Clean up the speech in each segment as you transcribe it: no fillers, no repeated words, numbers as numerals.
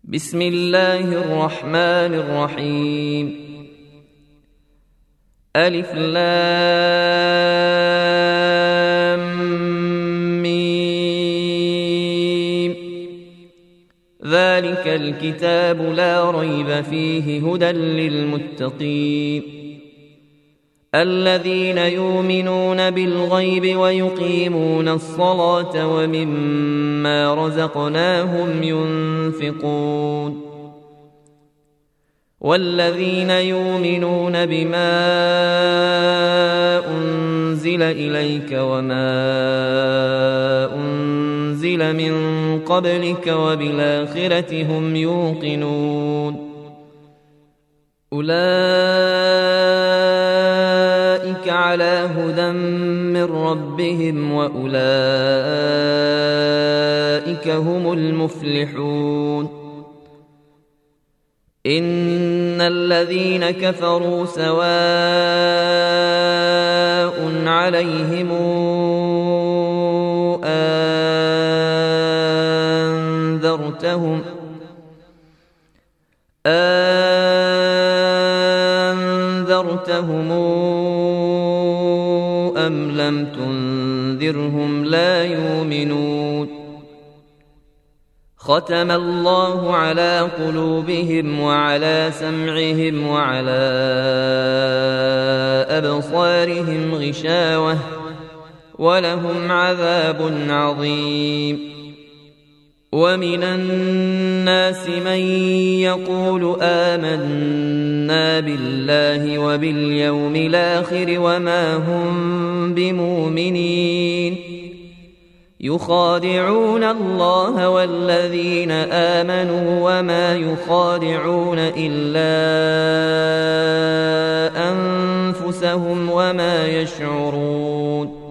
بسم الله الرحمن الرحيم. ألف لام ميم. ذلك الكتاب لا ريب فيه هدى للمتقين الذين يؤمنون بالغيب ويقيمون الصلاة ومما رزقناهم ينفقون والذين يؤمنون بما أنزل إليك وما أنزل من قبلك وبالآخرة هم يوقنون أولئك على هدى من ربهم وأولئك هم المفلحون. إن الذين كفروا سواء عليهم أنذرتهم أم لم تنذرهم لا يؤمنون. ختم الله على قلوبهم وعلى سمعهم وعلى أبصارهم غشاوة ولهم عذاب عظيم. ومن الناس من يقول آمنا بالله وباليوم الآخر وما هم بمؤمنين يخادعون الله والذين آمنوا وما يخادعون إلا أنفسهم وما يشعرون.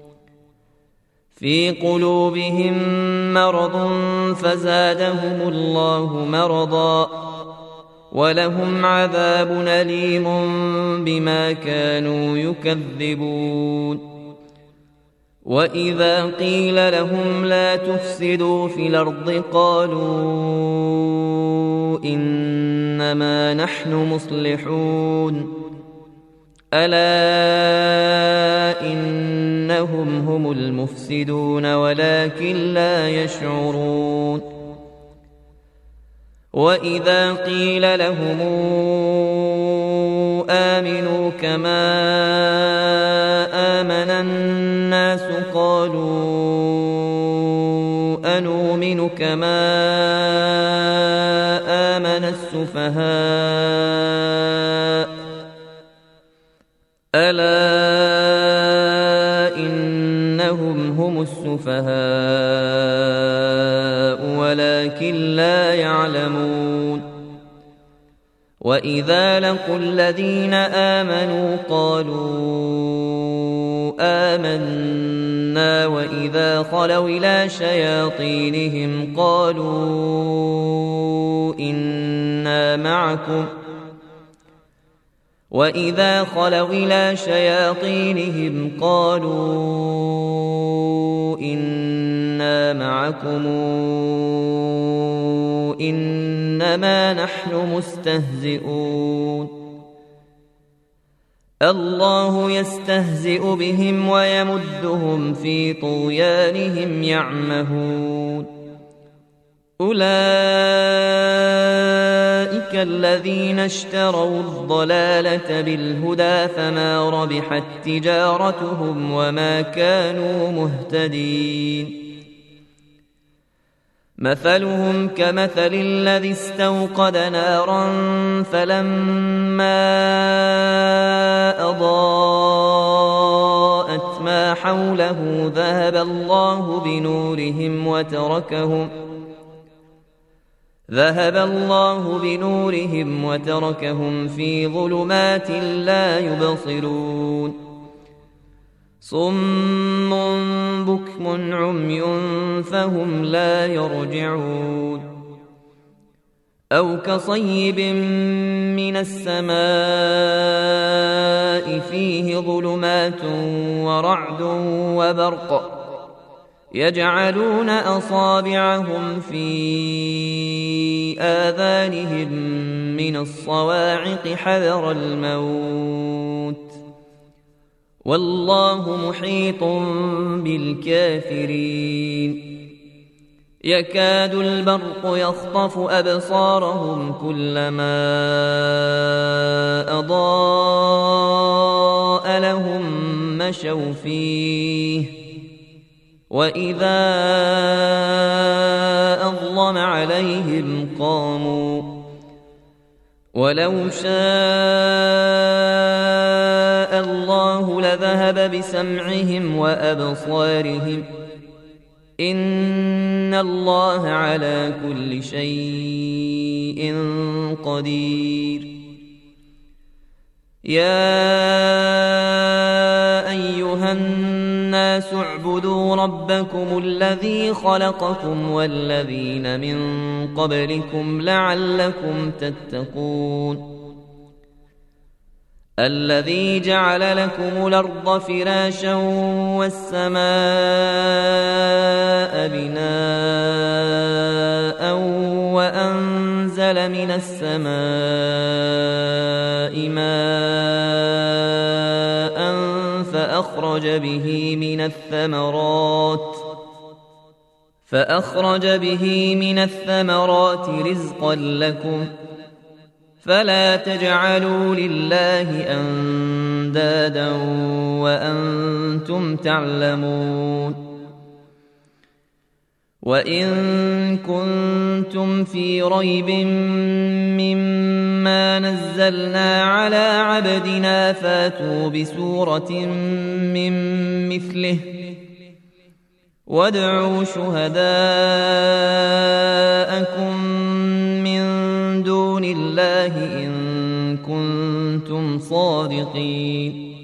في قلوبهم مرض فزادهم الله مرضا ولهم عذاب أليم بما كانوا يكذبون. وإذا قيل لهم لا تفسدوا في الأرض قالوا إنما نحن مصلحون ألا إنهم هم المفسدون ولكن لا يشعرون. وإذا قيل لهم آمنوا كما آمن الناس قالوا أنؤمن كما آمن السفهاء ألا إنهم هم السفهاء ولكن لا يعلمون. وإذا لقوا الذين آمنوا قالوا آمنا وإذا خلوا إلى شياطينهم قالوا إنا معكم وإذا خلوا إلى شياطينهم قالوا إنا معكم إنما نحن مستهزئون. الله يستهزئ بهم ويمدهم في طغيانهم يعمهون. أولئك الذين اشتروا الضلالة بالهدى فما ربحت تجارتهم وما كانوا مهتدين. مثلهم كمثل الذي استوقد نارا فلما أضاءت ما حوله ذهب الله بنورهم وتركهم في ظلمات لا يبصرون. صم بكم عمي فهم لا يرجعون. أو كصيب من السماء فيه ظلمات ورعد وبرق يجعلون أصابعهم في آذانهم من الصواعق حذر الموت والله محيط بالكافرين يكاد البرق يخطف أبصارهم كلما أضاء لهم مشوا فيه وإذا أظلم عليهم قاموا ولو شاء الله لذهب بسمعهم وأبصارهم إن الله على كل شيء قدير يا أيها الناس اعبدوا ربكم الذي خلقكم والذين من قبلكم لعلكم تتقون الذي جعل لكم الأرض فراشا والسماء بناء وأنزل من السماء ماء فأخرج به من الثمرات رزقا لكم فلا تجعلوا لله أندادا وأنتم تعلمون وإن كنتم في ريب مما نزلنا على عبدنا فاتوا بسورة من مثله وادعوا شهداءكم من دون الله إن كنتم صادقين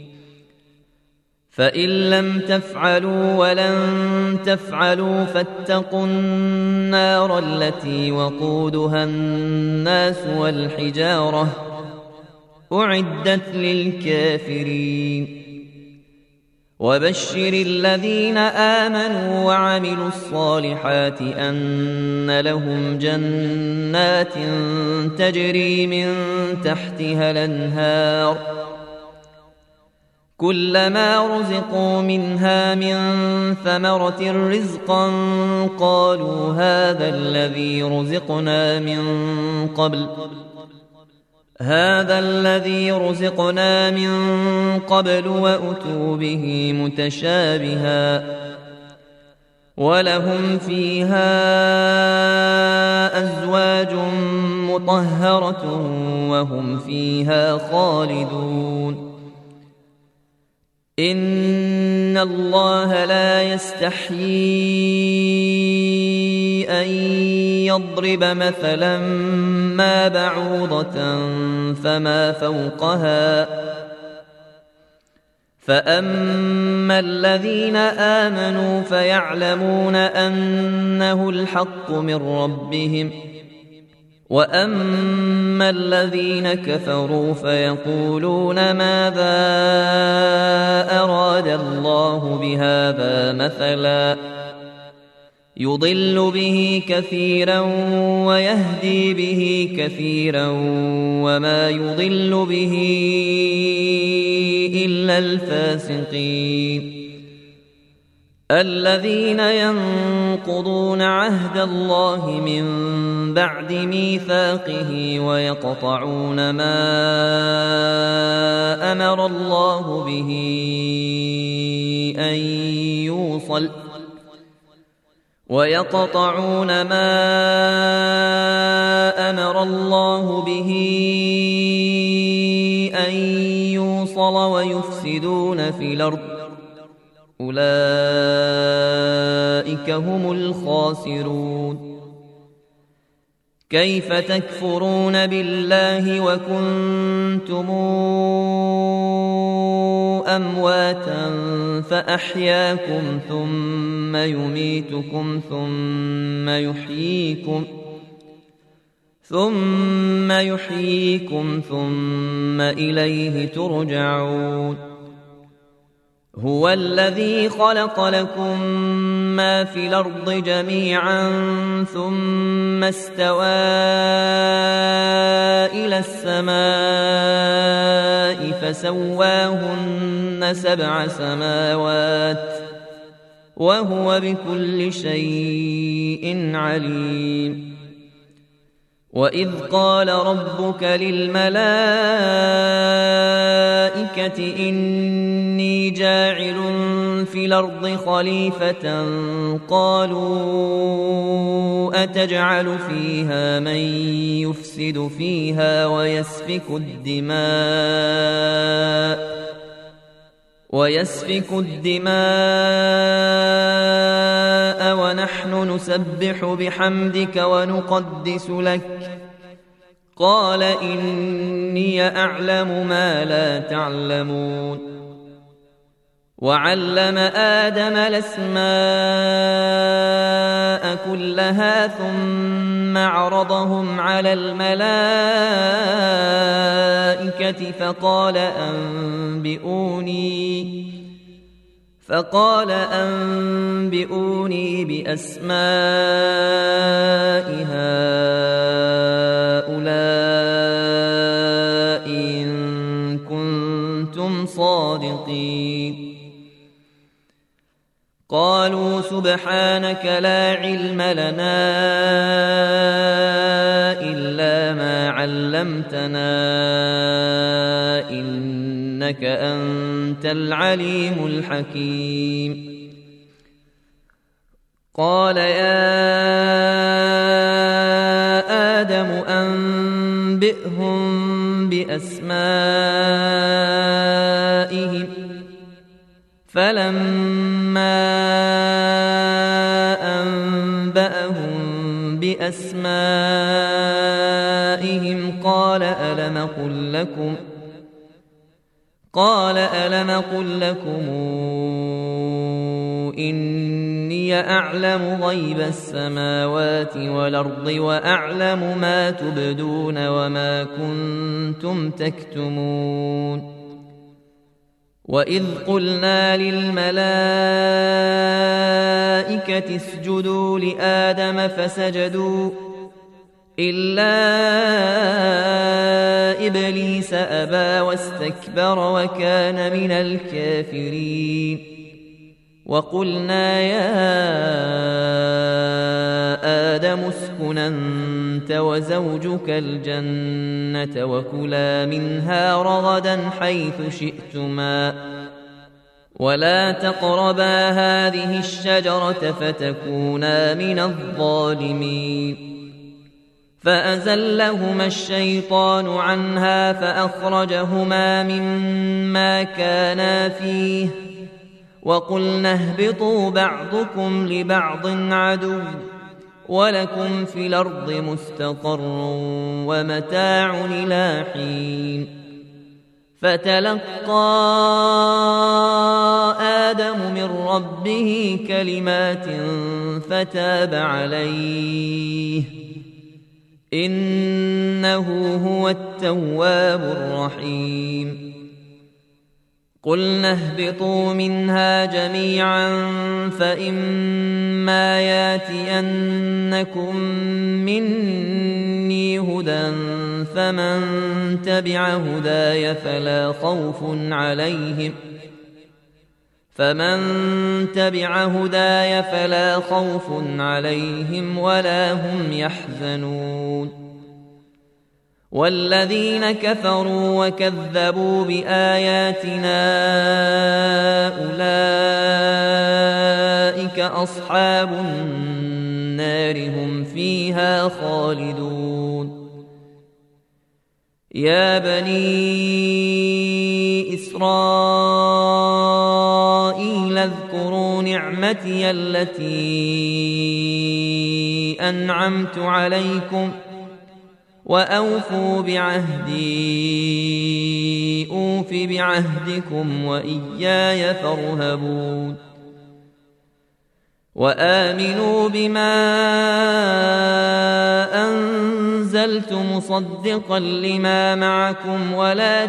فإن لم تفعلوا ولن تفعلوا فاتقوا النار التي وقودها الناس والحجارة أعدت للكافرين وبشر الذين آمنوا وعملوا الصالحات أن لهم جنات تجري من تحتها الأنهار كلما رزقوا منها من ثمرة رزقا قالوا هذا الذي رزقنا من قبل وأتوا به متشابها ولهم فيها أزواج مطهرة وهم فيها خالدون إن الله لا يستحيي أن يضرب مثلا ما بعوضة فما فوقها فأما الذين آمنوا فيعلمون أنه الحق من ربهم وأما الذين كفروا فيقولون ماذا أراد الله بهذا مثلا يضل به كثيرا ويهدي به كثيرا وما يضل به إلا الفاسقين الذين ينقضون عهد الله من بعد ميثاقه ويقطعون ما أمر الله به أن يوصل ويفسدون في الأرض أولئك هم الخاسرون كيف تكفرون بالله وكنتم أمواتا فأحياكم ثم يميتكم ثم يحييكم ثم إليه ترجعون هو الذي خلق لكم ما في الأرض جميعا ثم استوى إلى السماء فسواهن 7 سماوات وهو بكل شيء عليم. وإذ قال ربك للملائكة إني جاعل في الأرض خليفة قالوا أتجعل فيها من يفسد فيها ويسفك الدماء ونحن نسبح بحمدك ونقدس لك قال إني أعلم ما لا تعلمون. وعلم آدم الأسماء كلها ثم عرضهم على الملائكة فقال أنبئوني بأسماء هؤلاء إن كنتم صادقين. قالوا سبحانك لا علم لنا إلا ما علمتنا إنك أنت العليم الحكيم. قال يا آدم أنبئهم بأسمائهم فلما أنبأهم بأسمائهم قال ألم أقل لكم إني أعلم غيب السماوات والأرض وأعلم ما تبدون وما كنتم تكتمون. وإذ قلنا للملائكة اسجدوا لآدم فسجدوا إلا إبليس أبى واستكبر وكان من الكافرين. وقلنا يا آدم اسكن أنت وزوجك الجنة وكلا منها رغدا حيث شئتما ولا تقربا هذه الشجرة فتكونا من الظالمين. فأزلهما الشيطان عنها فأخرجهما مما كانا فيه وقلنا اهبطوا بعضكم لبعض عدو ولكم في الأرض مستقر ومتاع إلى حين. فتلقى آدم من ربه كلمات فتاب عليه إنه هو التواب الرحيم. قلنا اهبطوا منها جميعا فإما ياتينكم مني هدى فمن تبع هداي فلا خوف عليهم ولا هم يحزنون. والذين كفروا وكذبوا بآياتنا أولئك أصحاب النار هم فيها خالدون. يا بني إسرائيل اذكروا نعمتي التي أنعمت عليكم وأوفوا بعهدي أوف بعهدكم وإياي فارهبون. وآمنوا بما أنزلت أنزلت مصدقا لما معكم ولا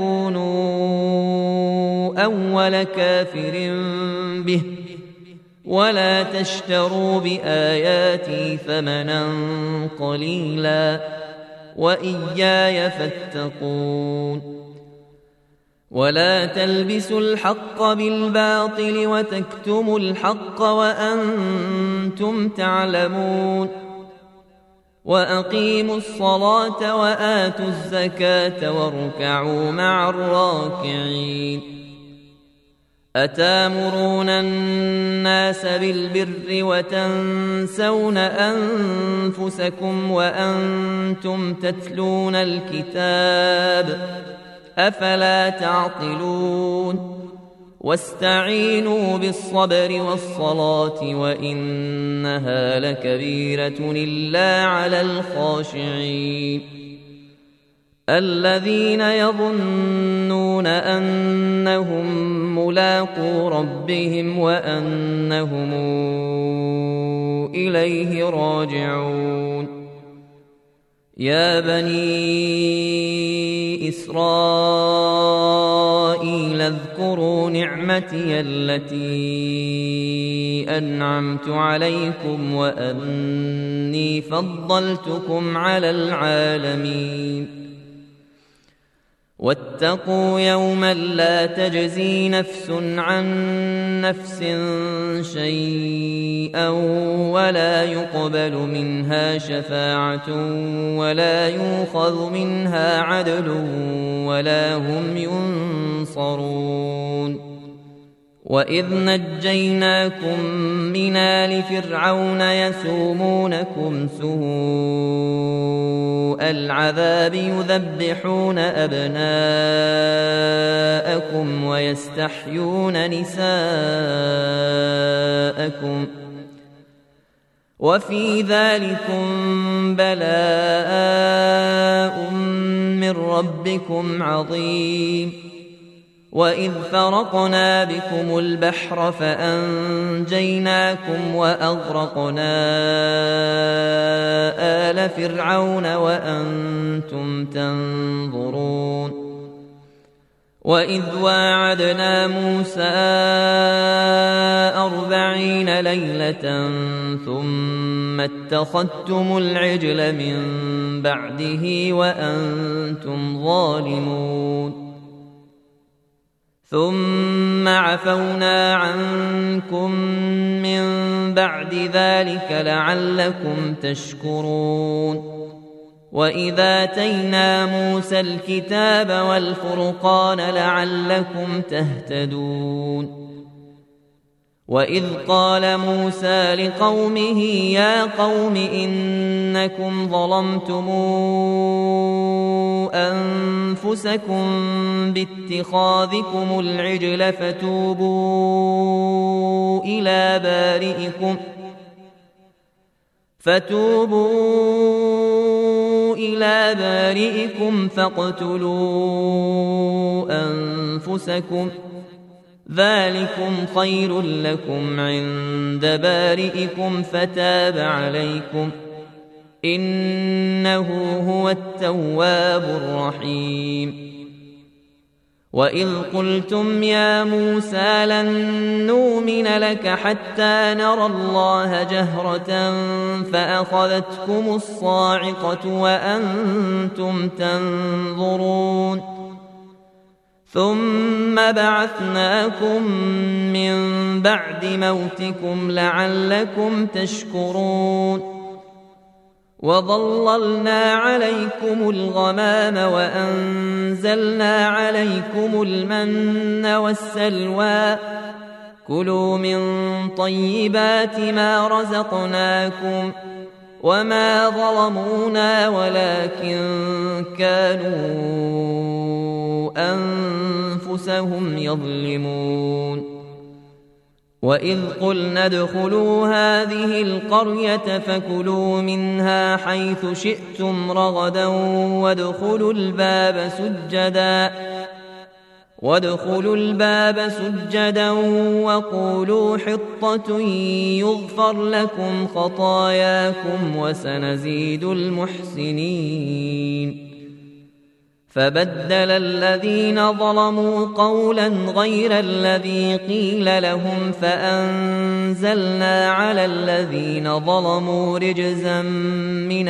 تكونوا أول كافر به ولا تشتروا بآياتي ثمنا قليلا وإياي فاتقون ولا تلبسوا الحق بالباطل وتكتموا الحق وأنتم تعلمون وأقيموا الصلاة وآتوا الزكاة واركعوا مع الراكعين أتامرون الناس بالبر وتنسون أنفسكم وأنتم تتلون الكتاب أفلا تعقلون واستعينوا بالصبر والصلاة وإنها لكبيرة إلا على الخاشعين الذين يظنون أنهم ملاقو ربهم وأنهم إليه راجعون يا بني إسرائيل اذكروا نعمتي التي أنعمت عليكم وأني فضلتكم على العالمين واتقوا يوما لا تجزي نفس عن نفس شيئا ولا يقبل منها شفاعة ولا يؤخذ منها عدل ولا هم ينصرون وإذ نجيناكم من آل فرعون يسومونكم سوء العذاب يذبحون أبناءكم ويستحيون نساءكم وفي ذلكم بلاء من ربكم عظيم وإذ فرقنا بكم البحر فأنجيناكم وأغرقنا آل فرعون وأنتم تنظرون وإذ واعدنا موسى 40 ليلة ثم اتخذتم العجل من بعده وأنتم ظالمون ثم عفونا عنكم من بعد ذلك لعلكم تشكرون وإذا آتينا موسى الكتاب والفرقان لعلكم تهتدون وإذ قال موسى لقومه يا قوم إنكم ظلمتم أنفسكم باتخاذكم العجل فتوبوا إلى بارئكم فاقتلوا أنفسكم ذلكم خير لكم عند بارئكم فتاب عليكم إنه هو التواب الرحيم وإذ قلتم يا موسى لن نؤمن لك حتى نرى الله جهرة فأخذتكم الصاعقة وأنتم تنظرون ثم بعثناكم من بعد موتكم لعلكم تشكرون وظللنا عليكم الغمام وأنزلنا عليكم المن والسلوى كلوا من طيبات ما رزقناكم وما ظلمونا ولكن كانوا أنفسهم يظلمون وإذ قلنا ادخلوا هذه القرية فكلوا منها حيث شئتم رغدا وادخلوا الباب سجدا وادخلوا الباب سجدا وقولوا حطة يغفر لكم خطاياكم وسنزيد المحسنين. فبدل الذين ظلموا قولا غير الذي قيل لهم فأنزلنا على الذين ظلموا رجزا من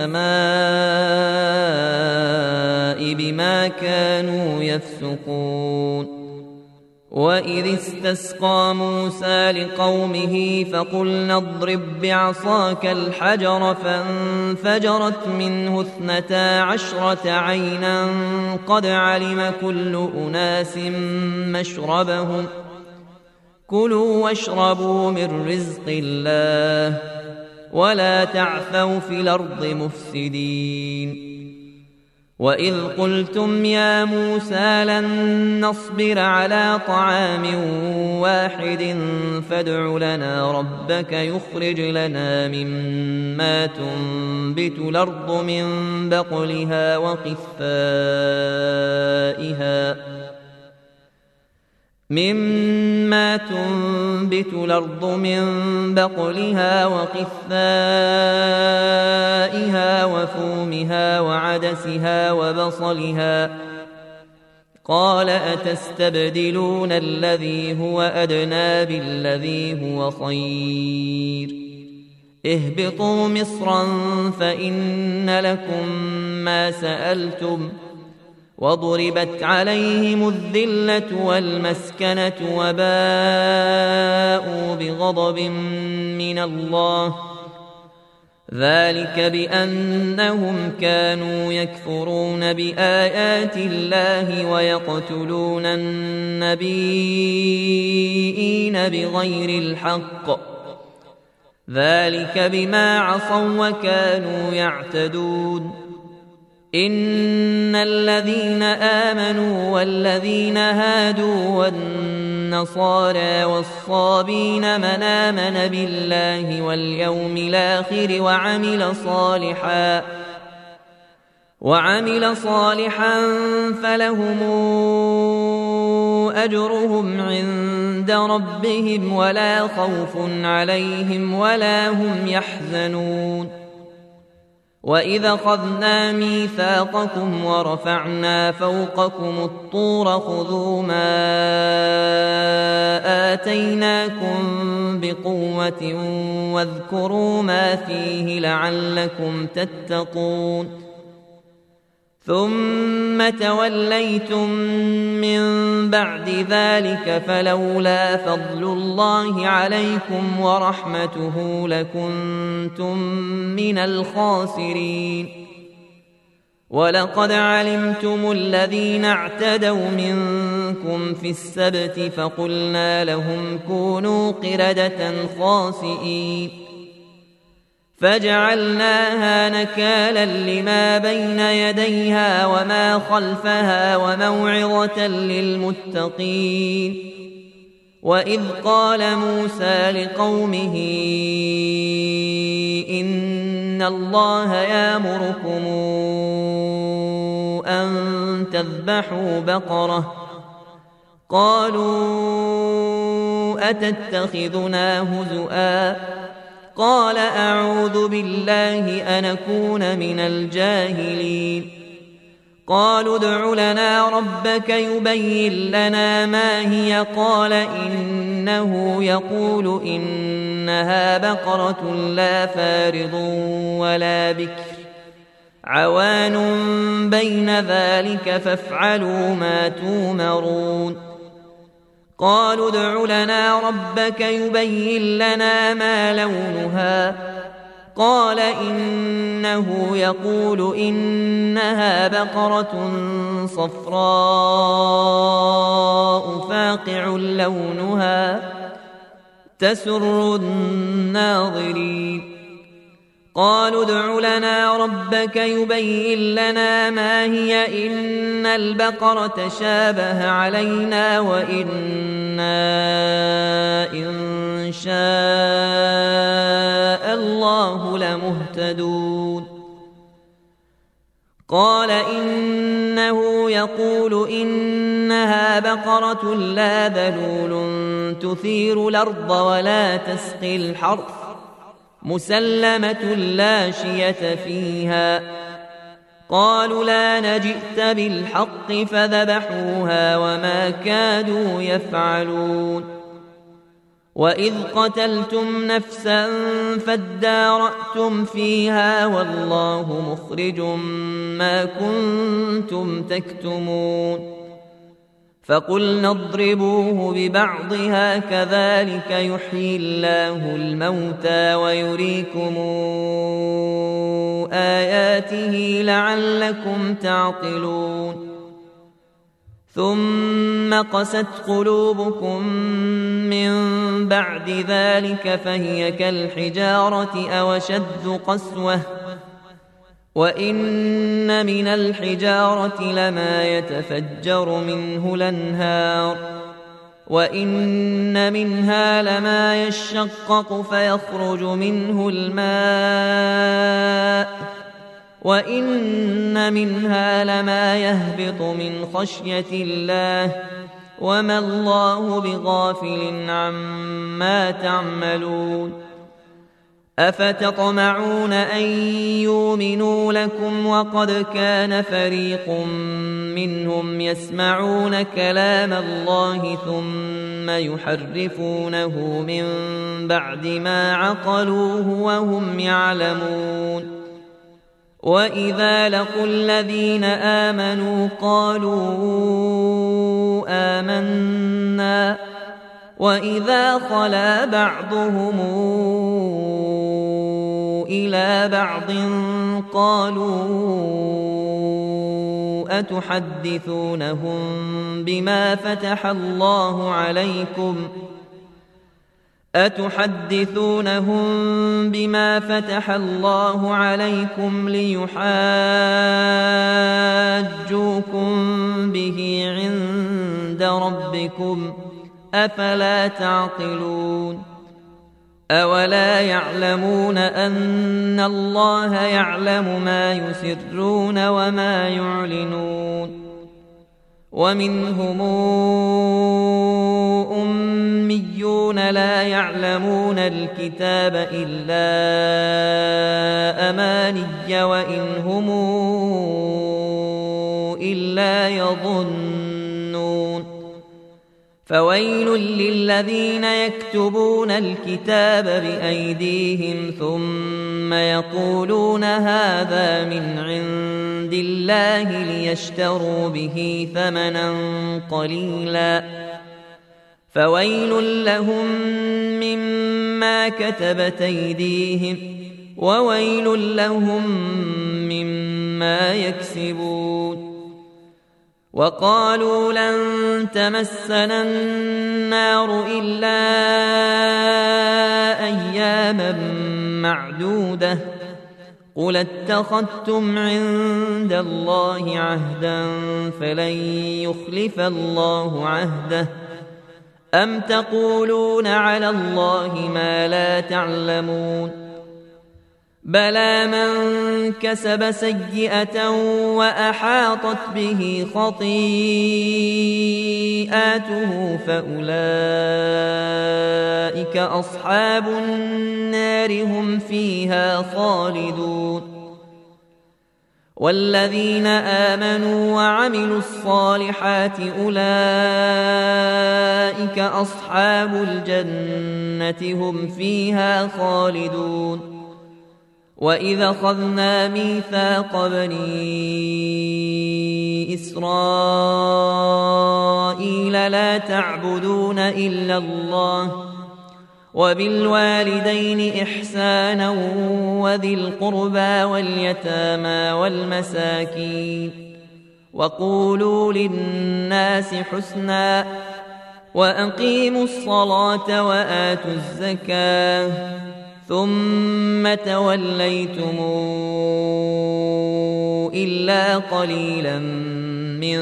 السماء بما كانوا يفسقون. وإذ استسقى موسى لقومه فقلنا اضرب بعصاك الحجر فانفجرت منه 12 عينا قد علم كل أناس مشربهم كلوا واشربوا من رزق الله ولا تعثوا في الأرض مفسدين. وإذ قلتم يا موسى لن نصبر على طعام واحد فادع لنا ربك يخرج لنا مما تنبت الأرض من بقلها وقثائها وفومها وعدسها وبصلها قال أتستبدلون الذي هو أدنى بالذي هو خير اهبطوا مصرا فإن لكم ما سألتم وضربت عليهم الذلة والمسكنة وباءوا بغضب من الله ذلك بأنهم كانوا يكفرون بآيات الله ويقتلون النبيين بغير الحق ذلك بما عصوا وكانوا يعتدون. إن الذين آمنوا والذين هادوا والنصارى والصابين من آمن بالله واليوم الآخر وعمل صالحا فلهم أجرهم عند ربهم ولا خوف عليهم ولا هم يحزنون. وإذا أخذنا ميثاقكم ورفعنا فوقكم الطور خذوا ما آتيناكم بقوة واذكروا ما فيه لعلكم تتقون. ثم توليتم من بعد ذلك فلولا فضل الله عليكم ورحمته لكنتم من الخاسرين. ولقد علمتم الذين اعتدوا منكم في السبت فقلنا لهم كونوا قردة خاسئين فجعلناها نكالا لما بين يديها وما خلفها وموعظة للمتقين. وإذ قال موسى لقومه إن الله يأمركم أن تذبحوا بقرة قالوا أتتخذنا هزؤا قال أعوذ بالله أن أكون من الجاهلين. قالوا ادع لنا ربك يبين لنا ما هي قال إنه يقول إنها بقرة لا فارض ولا بكر عوان بين ذلك فافعلوا ما تومرون. قالوا ادع لنا ربك يبين لنا ما لونها قال إنه يقول إنها بقرة صفراء فاقع لونها تسر الناظرين. قالوا ادع لنا ربك يبين لنا ما هي إن البقرة شابه علينا وإنا إن شاء الله لمهتدون. قال إنه يقول إنها بقرة لا ذلول تثير الأرض ولا تسقي الحرث مسلمة لا شية فيها. قالوا لا نجئت بالحق فذبحوها وما كادوا يفعلون. وإذ قتلتم نفسا فادارأتم فيها والله مخرج ما كنتم تكتمون. فقلنا اضربوه ببعضها كذلك يحيي الله الموتى ويريكم آياته لعلكم تعقلون. ثم قست قلوبكم من بعد ذلك فهي كالحجارة أو أشد قسوة وإن من الحجارة لما يتفجر منه الأنهار وإن منها لما يشقق فيخرج منه الماء وإن منها لما يهبط من خشية الله وما الله بغافل عما تعملون. أفتطمعون أن يؤمنوا لكم وقد كان فريق منهم يسمعون كلام الله ثم يحرفونه من بعد ما عقلوه وهم يعلمون. وإذا لقوا الذين آمنوا قالوا آمنا وإذا خلا بعضهم إلى بعض قالوا أتحدثونهم بما فتح الله عليكم ليحاجوكم به عند ربكم أفلا تعقلون. أولا يعلمون أن الله يعلم ما يسرون وما يعلنون. ومنهم أميون لا يعلمون الكتاب إلا أماني وإن هم إلا يظنون. فويل للذين يكتبون الكتاب بأيديهم ثم يقولون هذا من عند الله ليشتروا به ثمنا قليلا فويل لهم مما كتبت أيديهم وويل لهم مما يكسبون. وقالوا لن تمسنا النار إلا أياما معدودة قل اتخذتم عند الله عهدا فلن يخلف الله عهده أم تقولون على الله ما لا تعلمون. بلى من كسب سيئة وأحاطت به خطيئاته فأولئك أصحاب النار هم فيها خالدون. والذين آمنوا وعملوا الصالحات أولئك أصحاب الجنة هم فيها خالدون. وإذا أخذنا ميثاق بني إسرائيل لا تعبدون إلا الله وبالوالدين إحسانا وذي القربى واليتامى والمساكين وقولوا للناس حسنا وأقيموا الصلاة وآتوا الزكاة ثم توليتم إلا قليلا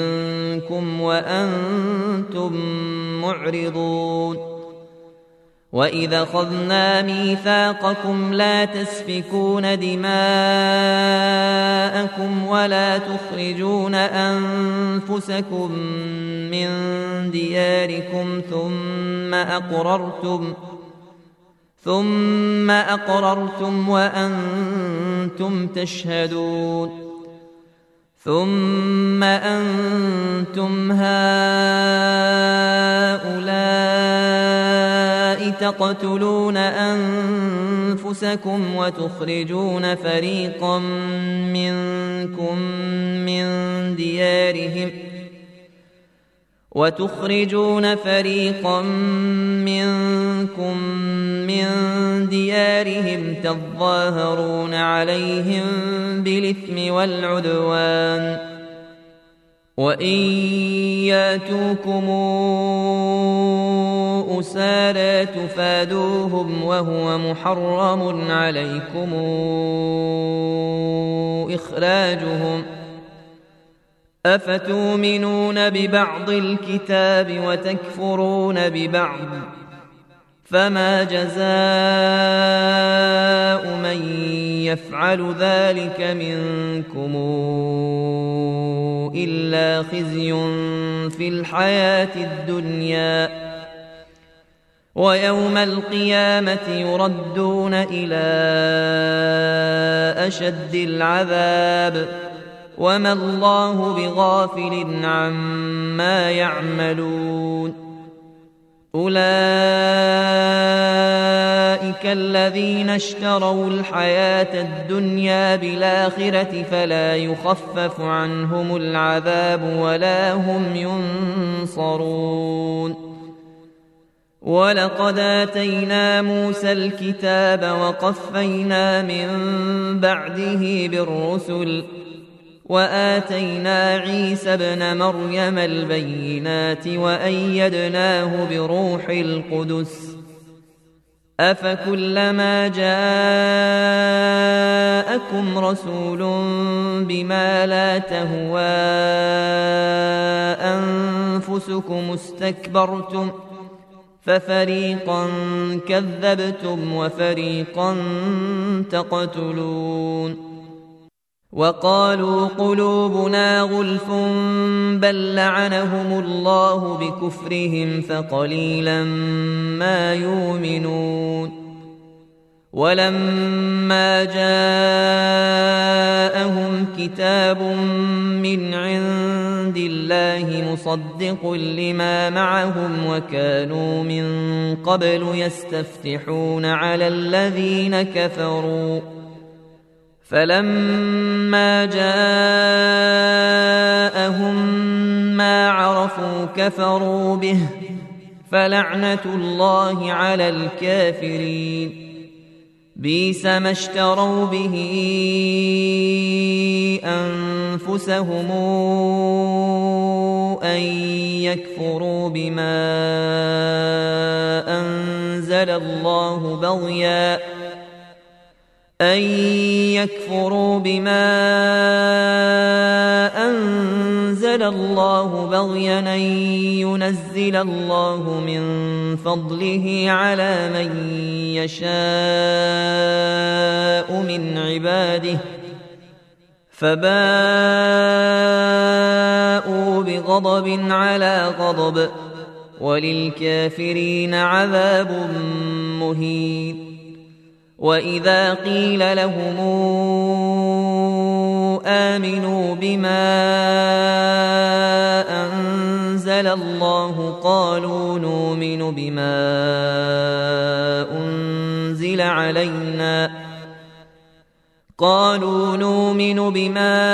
منكم وأنتم معرضون. وإذا أخذنا ميثاقكم لا تسفكون دماءكم ولا تخرجون أنفسكم من دياركم ثم أقررتم وأنتم تشهدون ثم أنتم هؤلاء تقتلون أنفسكم وتخرجون فريقا منكم من ديارهم تظاهرون عليهم بالإثم والعدوان وإن ياتوكم أسارى تفادوهم وهو محرم عليكم إخراجهم أفتؤمنون ببعض الكتاب وتكفرون ببعض فما جزاء من يفعل ذلك منكم إلا خزي في الحياة الدنيا ويوم القيامة يردون إلى أشد العذاب وما الله بغافل عما يعملون أولئك الذين اشتروا الحياة الدنيا بالآخرة فلا يخفف عنهم العذاب ولا هم ينصرون ولقد آتينا موسى الكتاب وقفينا من بعده بالرسل وآتينا عيسى ابن مريم البينات وأيدناه بروح القدس أفكلما جاءكم رسول بما لا تهوى أنفسكم استكبرتم ففريقا كذبتم وفريقا تقتلون وقالوا قلوبنا غلف بل لعنهم الله بكفرهم فقليلا ما يؤمنون ولما جاءهم كتاب من عند الله مصدق لما معهم وكانوا من قبل يستفتحون على الذين كفروا فلما جاءهم ما عرفوا كفروا به فلعنة الله على الكافرين بئس ما اشتروا به أنفسهم أن يكفروا بما أنزل الله بغيا أن ينزل الله من فضله على من يشاء من عباده فباءوا بغضب على غضب وللكافرين عذاب مهين وإذا قيل لهم آمنوا بما أنزل الله قالوا نؤمن بما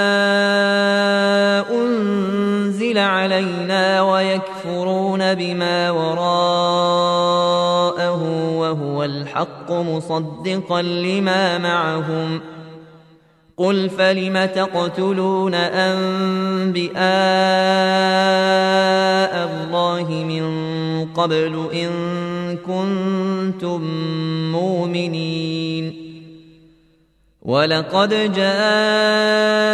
أنزل علينا ويكفرون بما وراءه وهو الحق مصدقا لما معهم قل فلم تقتلون أنبياء الله من قبل إن كنتم مؤمنين ولقد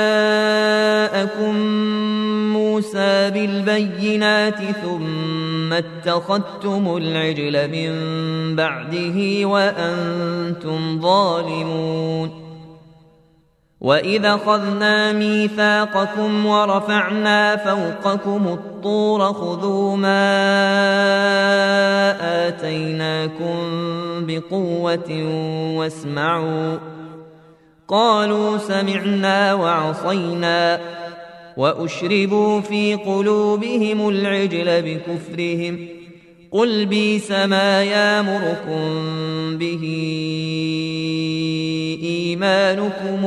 جاءكم موسى بالبينات ثم اتخذتم العجل من بعده وأنتم ظالمون وإذا أخذنا ميثاقكم ورفعنا فوقكم الطور خذوا ما آتيناكم بقوة واسمعوا قالوا سمعنا وعصينا وأشربوا في قلوبهم العجل بكفرهم قل بئس ما يأمركم به إيمانكم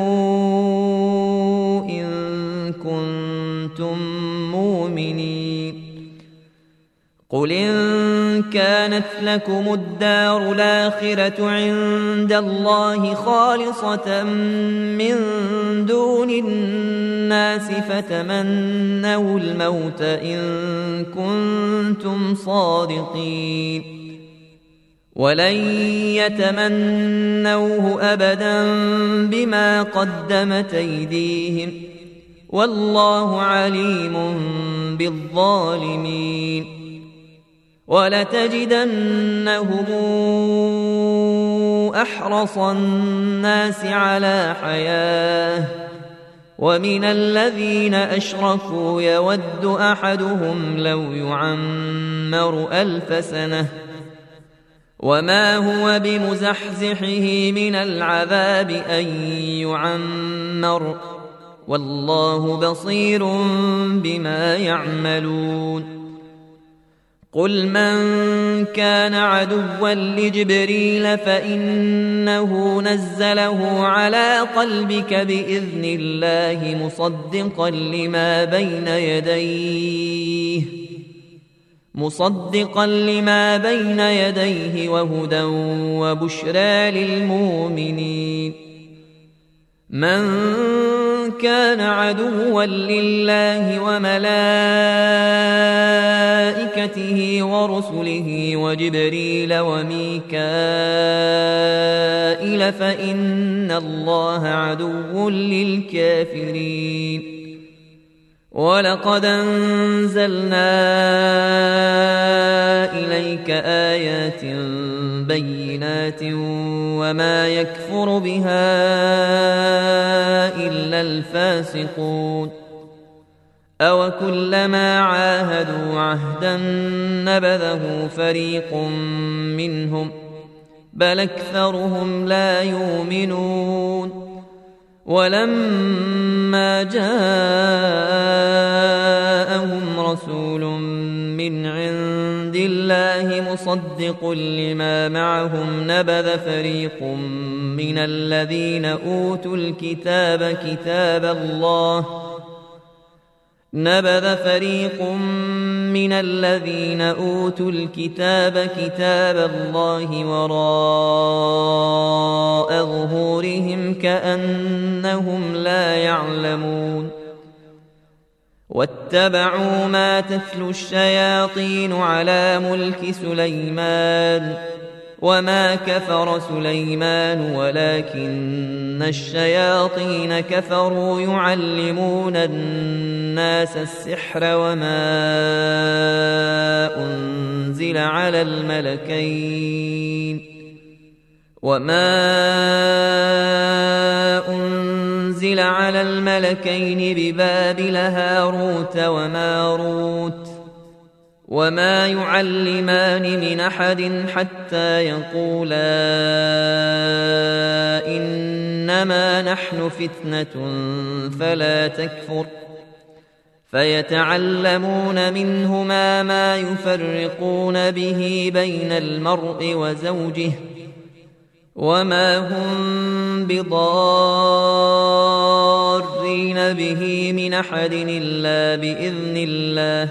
إن كنتم مؤمنين قل إن كانت لكم الدار الآخرة عند الله خالصة من دون الناس فتمنوا الموت إن كنتم صادقين ولن يتمنوه أبدا بما قدمت أيديهم والله عليم بالظالمين ولتجدنهم أحرص الناس على حياة ومن الذين أشركوا يود أحدهم لو يعمر 1000 سنة وما هو بمزحزحه من العذاب أن يعمر والله بصير بما يعملون قل من كان عدوا لجبريل فإنه نزله على قلبك بإذن الله مصدقا لما بين يديه وهدى وبشرى للمؤمنين من كان عدوا لله وملائكته ورسله وجبريل وميكائيل فإن الله عدو للكافرين ولقد أنزلنا إليك آيات بينات وما يكفر بها إلا الفاسقون أو كلما عاهدوا عهدا نبذه فريق منهم بل أكثرهم لا يؤمنون ولما جاءهم رسول من عند الله مصدق لما معهم نبذ فريق من الذين أوتوا الكتاب كتاب الله وراء ظهورهم كأنهم لا يعلمون واتبعوا ما تتلو الشياطين على ملك سليمان وما كفر سليمان ولكن الشياطين كفروا يعلمون الناس السحر وما أنزل على الملكين ببابل هاروت وماروت وما يعلمان من أحد حتى يقولا إنما نحن فتنة فلا تكفر فيتعلمون منهما ما يفرقون به بين المرء وزوجه وما هم بضارين به من أحد إلا بإذن الله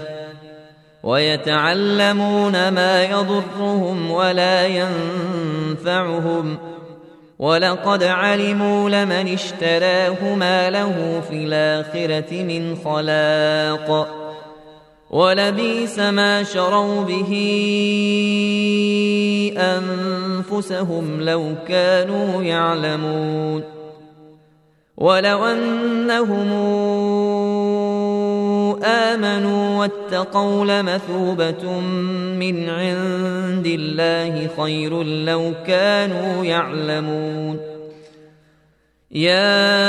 ويتعلمون ما يضرهم ولا ينفعهم ولقد علموا لمن اشتراه ما له في الآخرة من خلاق ولبئس ما شروا به أنفسهم لو كانوا يعلمون ولو أنهم آمنوا واتقوا لمثوبة من عند الله خير لو كانوا يعلمون. يا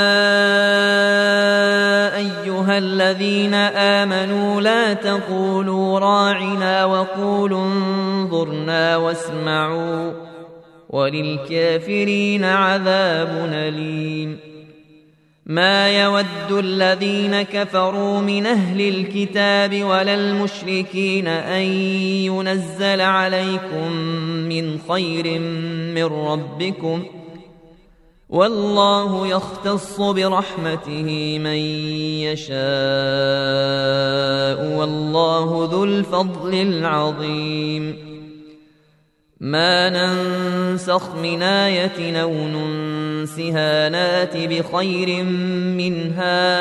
أيها الذين آمنوا لا تقولوا راعنا وقولوا انظرنا واسمعوا وللكافرين عذاب أليم. ما يود الذين كفروا من أهل الكتاب ولا المشركين أن ينزل عليكم من خير من ربكم والله يختص برحمته من يشاء والله ذو الفضل العظيم. ما ننسخ من آية أو ننسها نات بخير منها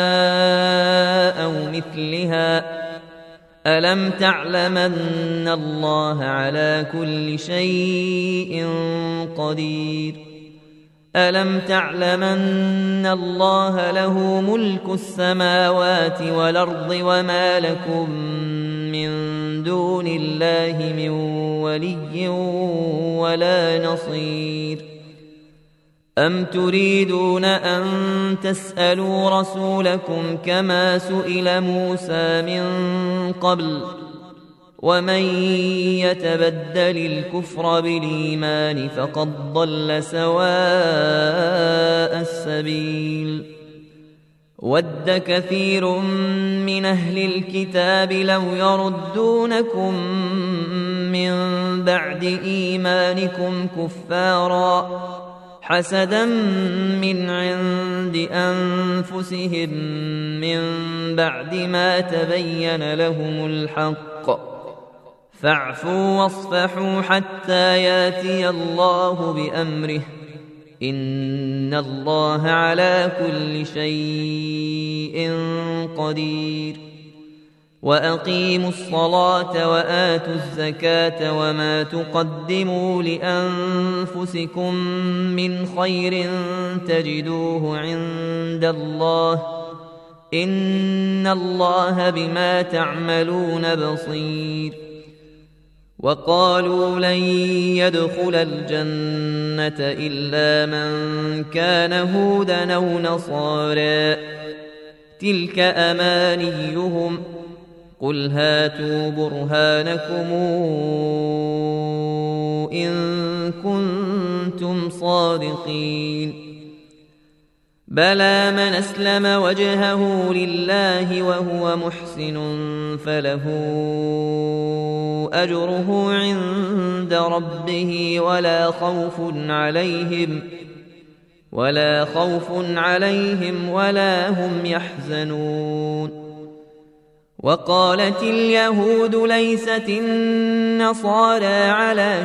أو مثلها ألم تعلم أن الله على كل شيء قدير. ألم تعلم أن الله له ملك السماوات والأرض وما لكم من دون الله من ولي ولا نصير. أم تريدون أن تسألوا رسولكم كما سئل موسى من قبل ومن يتبدل الكفر بالإيمان فقد ضل سواء السبيل. ود كثير من أهل الكتاب لو يردونكم من بعد إيمانكم كفارا حسدا من عند أنفسهم من بعد ما تبين لهم الحق فاعفوا واصفحوا حتى ياتي الله بأمره إن الله على كل شيء قدير. وأقيموا الصلاة وآتوا الزكاة وما تقدموا لأنفسكم من خير تجدوه عند الله إن الله بما تعملون بصير. وقالوا لن يدخل الجنة إلا من كان هودا أو نصارى تلك أمانيهم قل هاتوا برهانكم إن كنتم صادقين. بلى من أسلم وجهه لله وهو محسن فله أجره عند ربه ولا خوف عليهم ولا هم يحزنون. وقالت اليهود ليست النصارى على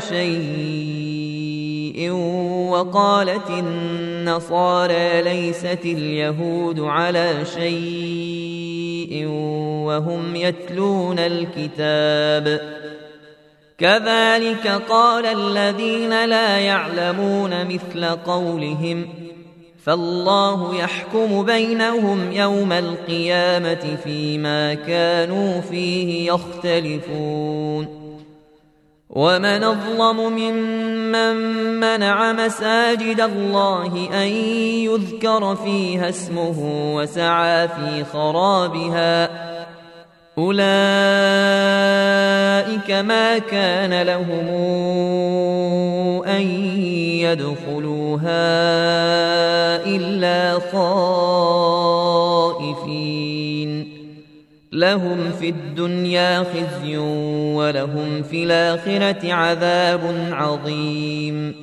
شيء وقالت النصارى ليست اليهود على شيء وهم يتلون الكتاب كذلك قال الذين لا يعلمون مثل قولهم فالله يحكم بينهم يوم القيامة فيما كانوا فيه يختلفون. ومن أظلم ممن منع مساجد الله أن يذكر فيها اسمه وسعى في خرابها أولئك ما كان لهم أن يدخلوها إلا خائفين لهم في الدنيا خزي ولهم في الآخرة عذاب عظيم.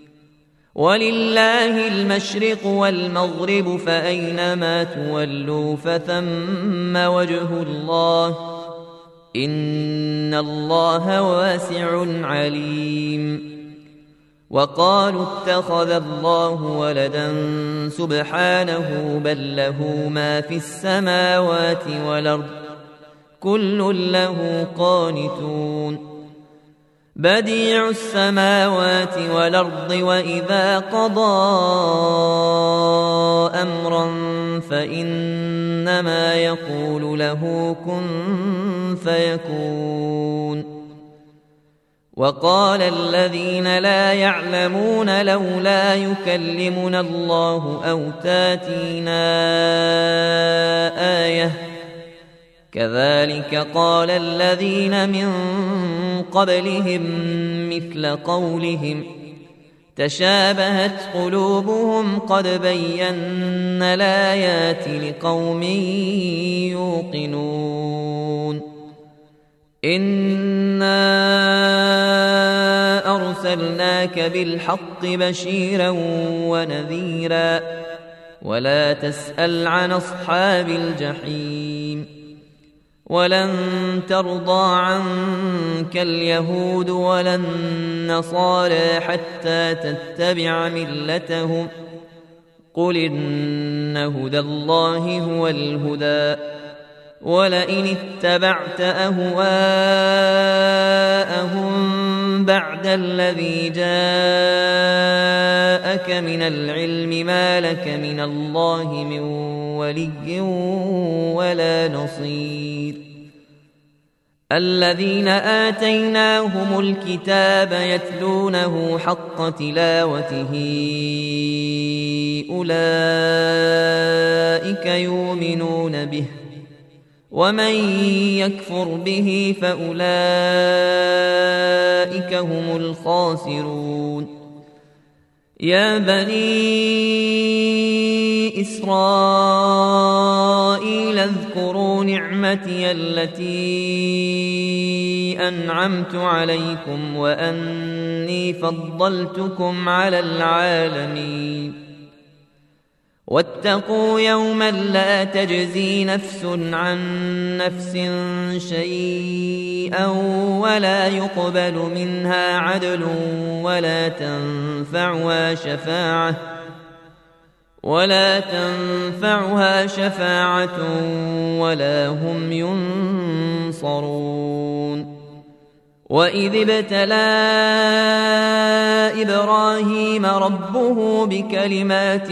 ولله المشرق والمغرب فأينما تولوا فثم وجه الله إن الله واسع عليم. وقالوا اتخذ الله ولدا سبحانه بل له ما في السماوات والأرض كل له قانتون. بديع السماوات والأرض وإذا قضى أمرا فإنما يقول له كن فيكون. وقال الذين لا يعلمون لولا يكلمنا الله أو تاتينا آية كذلك قال الذين من قبلهم مثل قولهم تشابهت قلوبهم قد بينا الآيات لقوم يوقنون. إنا أرسلناك بالحق بشيرا ونذيرا ولا تسأل عن أصحاب الجحيم. ولن ترضى عنك اليهود ولا النصارى حتى تتبع ملتهم قل إن هدى الله هو الهدى ولئن اتبعت أهواءهم بعد الذي جاءك من العلم ما لك من الله من ولي ولا نصير. الذين آتيناهم الكتاب يتلونه حق تلاوته أولئك يؤمنون به ومن يكفر به فأولئك هم الخاسرون. يا بني إسرائيل اذكروا نعمتي التي أنعمت عليكم وأني فضلتكم على العالمين. واتقوا يوما لا تجزي نفس عن نفس شيئا ولا يقبل منها عدل ولا تنفعها شفاعة ولا هم ينصرون. وإذ ابتلى إبراهيم ربه بكلمات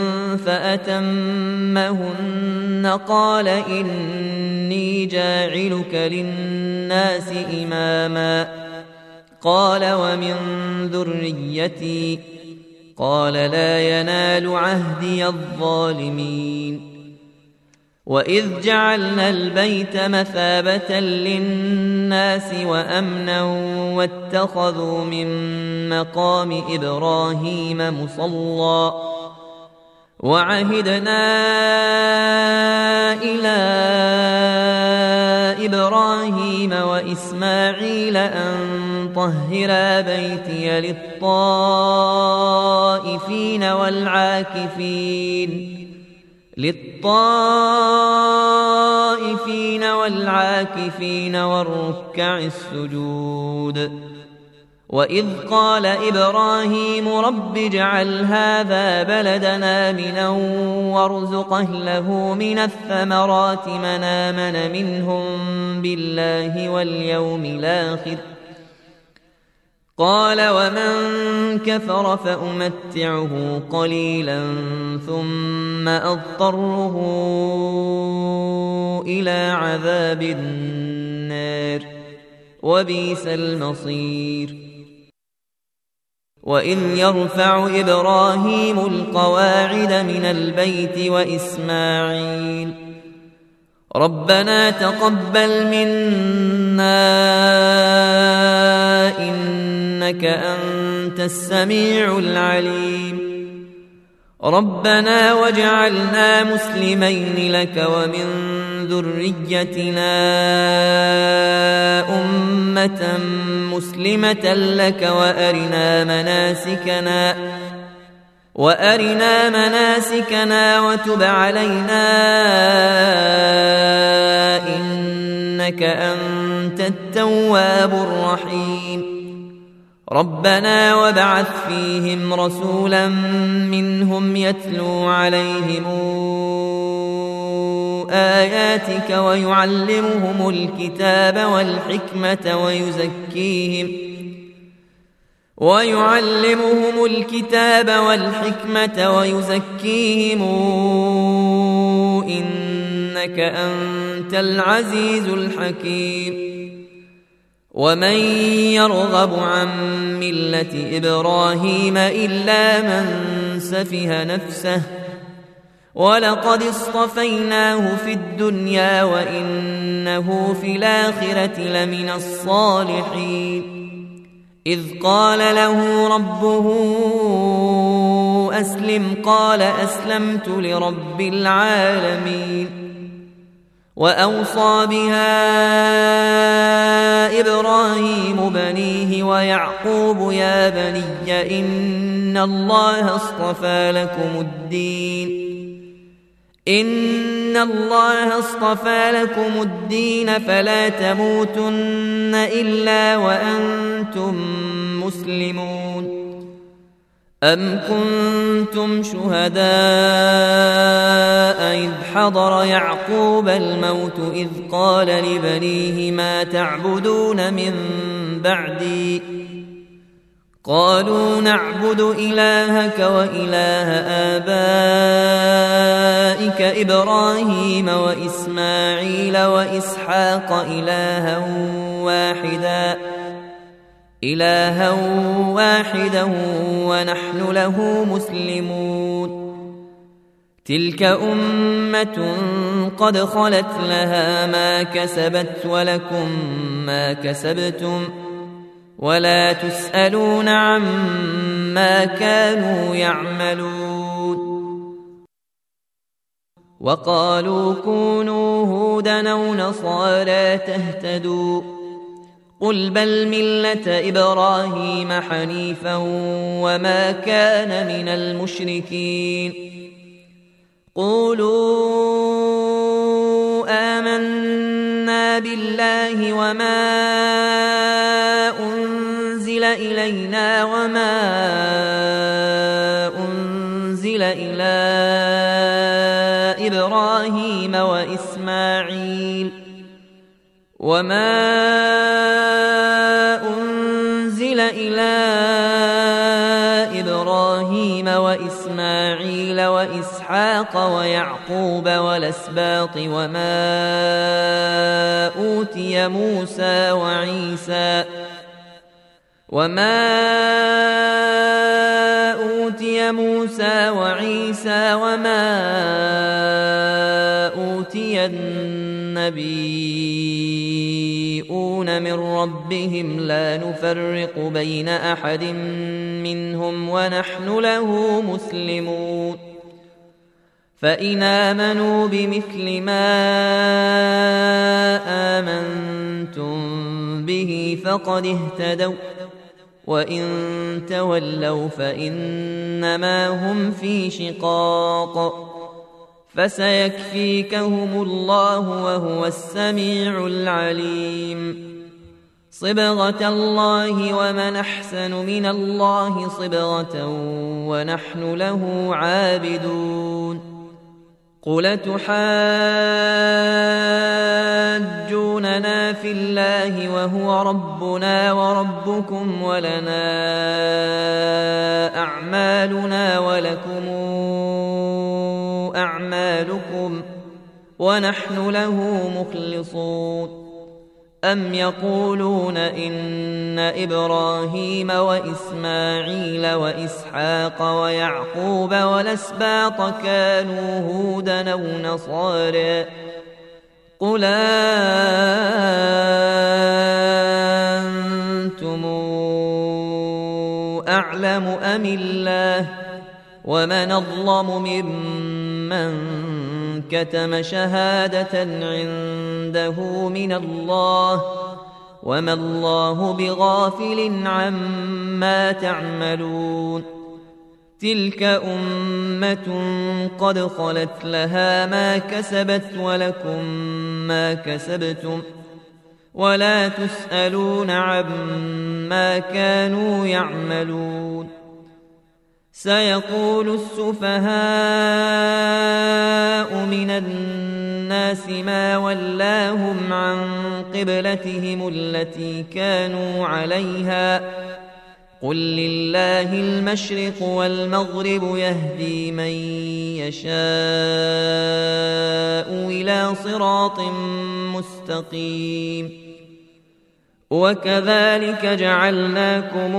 فأتمهن قال إني جاعلك للناس إماما قال ومن ذريتي قال لا ينال عهدي الظالمين. وإذ جعلنا البيت مثابة للناس وأمنا واتخذوا من مقام إبراهيم مصلى وعهدنا إلى إبراهيم وإسماعيل أن طهرا بيتي للطائفين والعاكفين والركع السجود. وإذ قال إبراهيم رب اجعل هذا بلدنا آمنا وارزق أهله من الثمرات من آمن منهم بالله واليوم الآخر قال ومن كفر فأمتعه قليلا ثم أضطره إلى عذاب النار وبئس المصير. وإذ يرفع إبراهيم القواعد من البيت وإسماعيل ربنا تقبل منا إنك أنت السميع العليم ربنا واجعلنا مسلمين لك ومن ذريتنا أمة مسلمة لك وأرنا مناسكنا وتب علينا إنك أنت التواب الرحيم. ربنا وابعث فيهم رسولا منهم يتلو عليهم آياتك ويعلمهم الكتاب والحكمة ويزكيهم إنك أنت العزيز الحكيم ومن يرغب عن ملة إبراهيم إلا من سفه نفسه ولقد اصطفيناه في الدنيا وإنه في الآخرة لمن الصالحين إذ قال له ربه أسلم قال أسلمت لرب العالمين وأوصى بها إبراهيم بنيه ويعقوب يا بني إن الله اصطفى لكم الدين فلا تموتن إلا وأنتم مسلمون أم كنتم شهداء إذ حضر يعقوب الموت إذ قال لبنيه ما تعبدون من بعدي قالوا نعبد إلهك وإله آبائك إبراهيم وإسماعيل وإسحاق إلها واحدا ونحن له مسلمون تلك أمة قد خلت لها ما كسبت ولكم ما كسبتم ولا تسألون عما كانوا يعملون وقالوا كونوا هودا أو نصارى تهتدوا قل بل ملة إبراهيم حنيفا وما كان من المشركين قولوا آمنا بالله وما أنزل إلينا وما أنزل إلى إبراهيم وإسماعيل وإسحاق ويعقوب والأسباط وما أوتي موسى وعيسى وما أوتي النبيون من ربهم لا نفرق بين أحد منهم ونحن له مسلمون فإن آمنوا بمثل ما آمنتم به فقد اهتدوا وإن تولوا فإنما هم في شقاق فسيكفيكهم الله وهو السميع العليم صبغة الله ومن أحسن من الله صبغة ونحن له عابدون قل تحاجوننا في الله وهو ربنا وربكم ولنا أعمالنا ولكم أعمالكم ونحن له مخلصون أم يقولون إن إبراهيم وإسماعيل وإسحاق ويعقوب والأسباط كانوا هودا أو نصارى قل أنتم أعلم أم الله ومن أظلم ممن كتم شهادة عنده من الله وما الله بغافل عما تعملون تلك أمة قد خلت لها ما كسبت ولكم ما كسبتم ولا تسألون عما كانوا يعملون سيقول السفهاء من الناس ما ولاهم عن قبلتهم التي كانوا عليها قل لله المشرق والمغرب يهدي من يشاء إلى صراط مستقيم وكذلك جعلناكم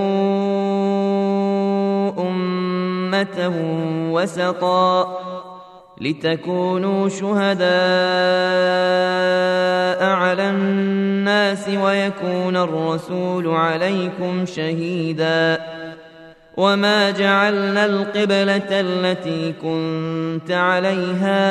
أمة وسطا لتكونوا شهداء على الناس ويكون الرسول عليكم شهيدا وما جعلنا القبلة التي كنت عليها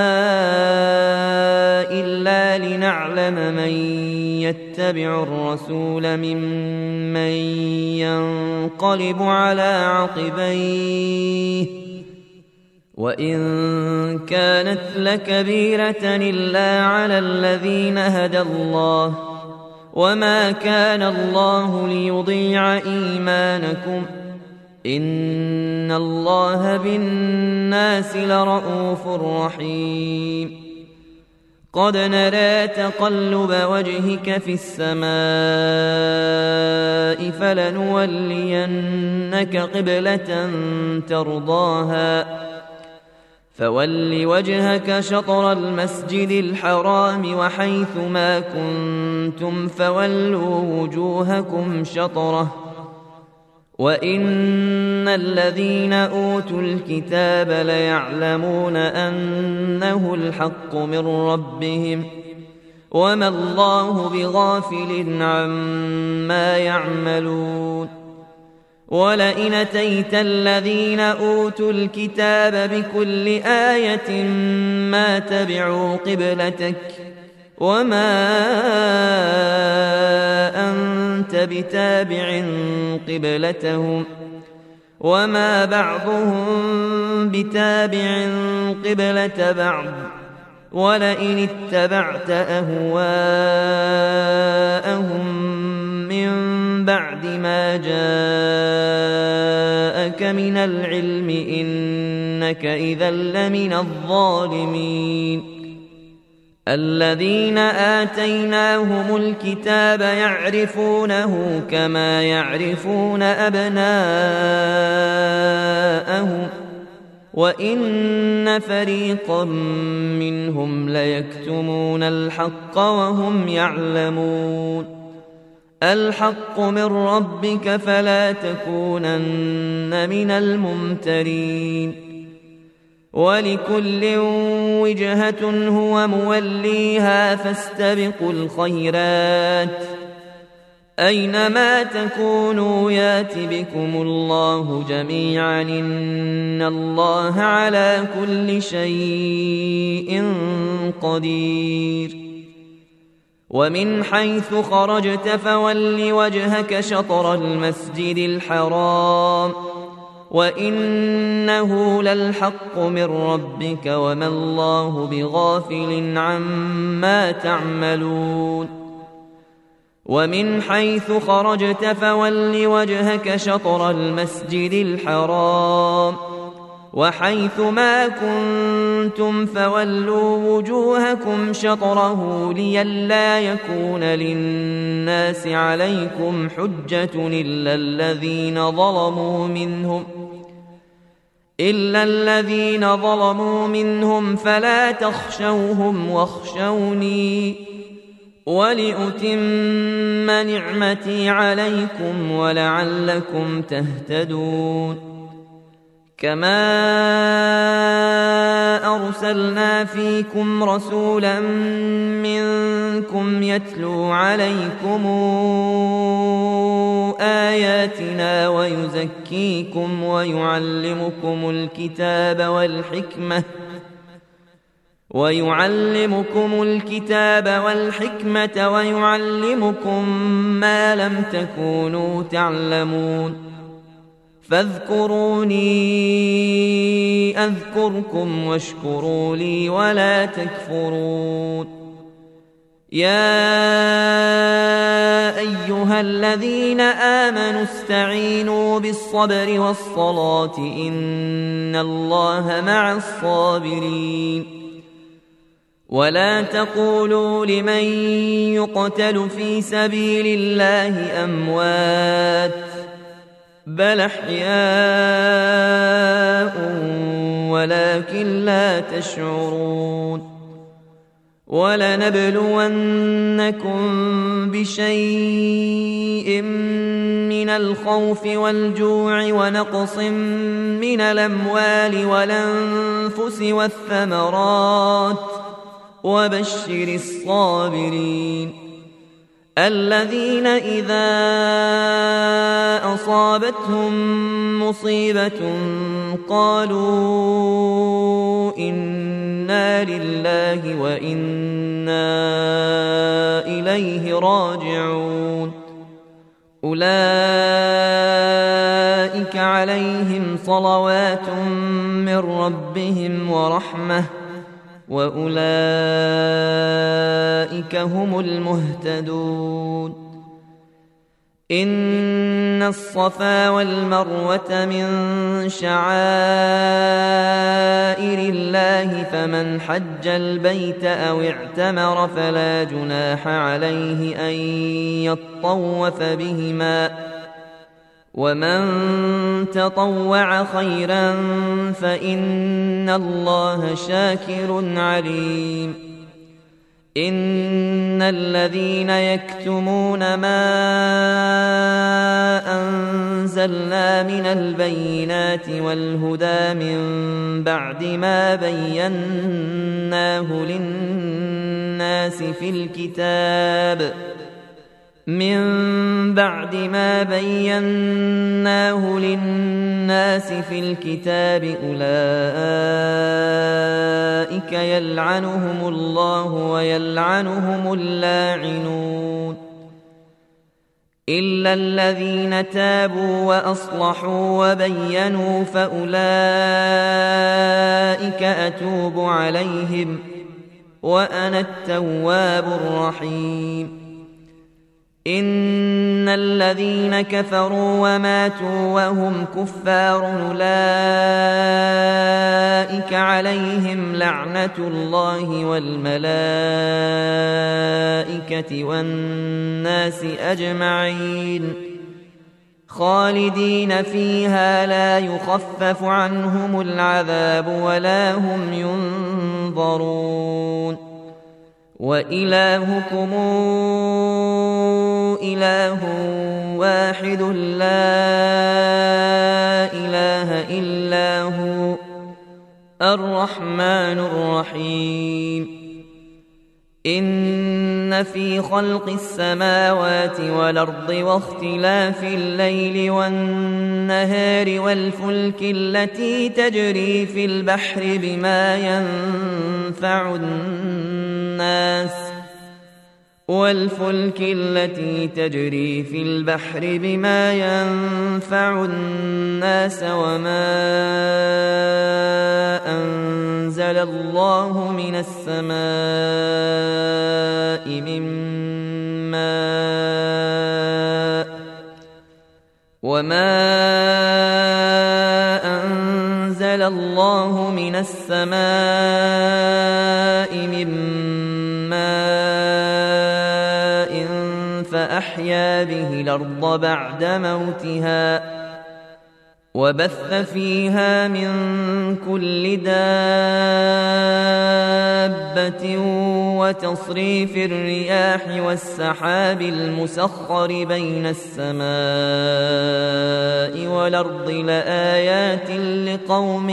إلا لنعلم من يتبع الرسول ممن ينقلب على عقبيه وإن كانت لكبيرة إلا على الذين هدى الله وما كان الله ليضيع إيمانكم إن الله بالناس لرءوف رحيم قد نرى تقلب وجهك في السماء فلنولينك قبلة ترضاها فول وجهك شطر المسجد الحرام وحيث ما كنتم فولوا وجوهكم شطره وإن الذين أوتوا الكتاب ليعلمون أنه الحق من ربهم وما الله بغافل عما يعملون ولئن أتيت الذين أوتوا الكتاب بكل آية ما تبعوا قبلتك وما أنت بتابع قبلتهم وما بعضهم بتابع قبلة بعض ولئن اتبعت أهواءهم من بعد ما جاءك من العلم إنك إذا لمن الظالمين الذين آتيناهم الكتاب يعرفونه كما يعرفون أبناءهم وإن فريقا منهم ليكتمون الحق وهم يعلمون الحق من ربك فلا تكونن من الممترين ولكل وجهة هو موليها فاستبقوا الخيرات أينما تكونوا يات بكم الله جميعا إن الله على كل شيء قدير ومن حيث خرجت فول وجهك شطر المسجد الحرام وإنه للحق من ربك وما الله بغافل عما تعملون ومن حيث خرجت فول وجهك شطر المسجد الحرام وحيث ما كنتم فولوا وجوهكم شطره لئلا يكون للناس عليكم حجة إلا الذين ظلموا منهم فلا تخشوهم واخشوني ولأتم نعمتي عليكم ولعلكم تهتدون كما أرسلنا فيكم رسولا منكم يتلو عليكم آياتنا ويزكيكم ويعلمكم الكتاب والحكمة ويعلمكم ما لم تكونوا تعلمون فاذكروني أذكركم واشكروا لي ولا تكفرون يا أيها الذين آمنوا استعينوا بالصبر والصلاة إن الله مع الصابرين ولا تقولوا لمن يقتل في سبيل الله أموات بل أحياء ولكن لا تشعرون ولنبلونكم بشيء من الخوف والجوع ونقص من الأموال والأنفس والثمرات وبشر الصابرين الذين إذا أصابتهم مصيبة قالوا إنا لله وإنا إليه راجعون أولئك عليهم صلوات من ربهم ورحمة وأولئك هم المهتدون إن الصفا والمروة من شعائر الله فمن حج البيت أو اعتمر فلا جناح عليه أن يطوف بهما ومن تطوع خيرا فإن الله شاكر عليم إن الذين يكتمون ما أنزلنا من البينات والهدى من بعد ما بيناه للناس في الكتاب أولئك يلعنهم الله ويلعنهم اللاعنون إلا الذين تابوا وأصلحوا وبينوا فأولئك أتوب عليهم وأنا التواب الرحيم إن الذين كفروا وماتوا وهم كفار أولئك عليهم لعنة الله والملائكة والناس أجمعين خالدين فيها لا يخفف عنهم العذاب ولا هم ينظرون وإلهكم إله واحد لا إله إلا هو الرحمن الرحيم إن في خلق السماوات والأرض واختلاف الليل والنهار والفلك التي تجري في البحر بما ينفع الناس وما أنزل الله من السماء من ماء فأحيا به الأرض بعد موتها وبث فيها من كل دابة وتصريف الرياح والسحاب المسخر بين السماء والأرض لآيات لقوم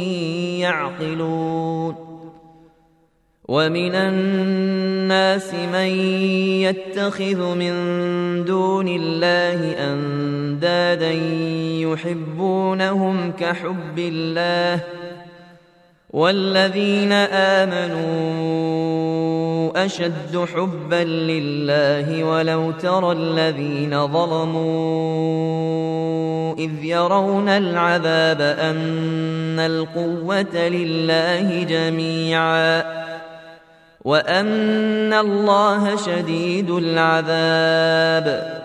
يعقلون ومن الناس من يتخذ من دون الله أندادا يحبونهم كحب الله والذين آمنوا أشد حبا لله ولو ترى الذين ظلموا إذ يرون العذاب أن القوة لله جميعا وأن الله شديد العذاب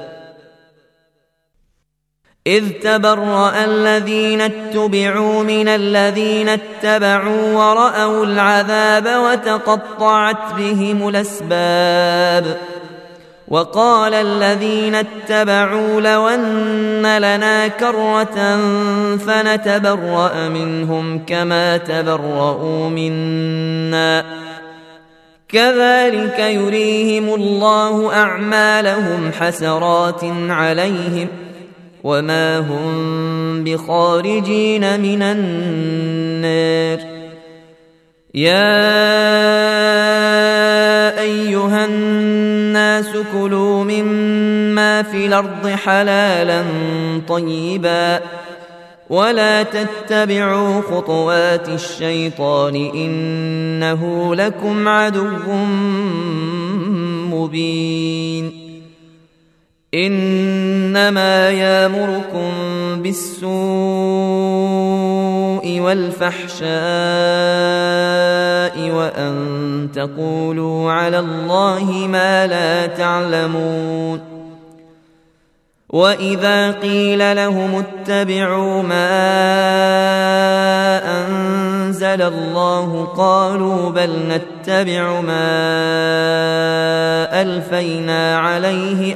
إذ تبرأ الذين اتبعوا من الذين اتبعوا ورأوا العذاب وتقطعت بهم الأسباب وقال الذين اتبعوا لو أن لنا كرة فنتبرأ منهم كما تبرؤوا منا كذلك يريهم الله أعمالهم حسرات عليهم وما هم بخارجين من النار. يا أيها الناس كلوا مما في الأرض حلالا طيبا ولا تتبعوا خطوات الشيطان إنه لكم عدو مبين. إنما يأمركم بالسوء والفحشاء وأن تقولوا على الله ما لا تعلمون. وإذا قيل لهم اتبعوا ما أنزل الله قالوا بل نتبع ما ألفينا عليه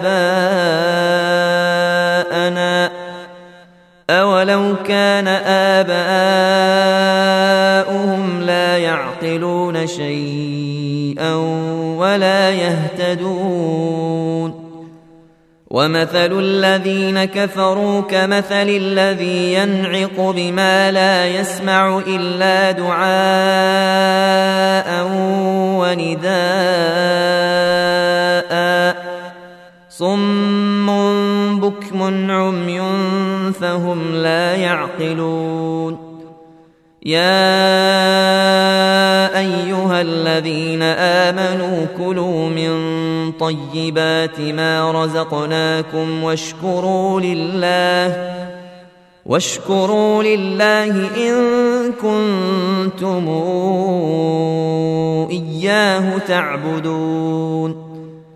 آباءنا أولو كان آباؤهم لا يعقلون شيئا ولا يهتدون. ومثل الذين كفروا كمثل الذي ينعق بما لا يسمع إلا دعاء ونداء صم بكم عمي فهم لا يعقلون. يا أيها الذين آمنوا كلوا من طيبات ما رزقناكم واشكروا لله إن كنتم إياه تعبدون.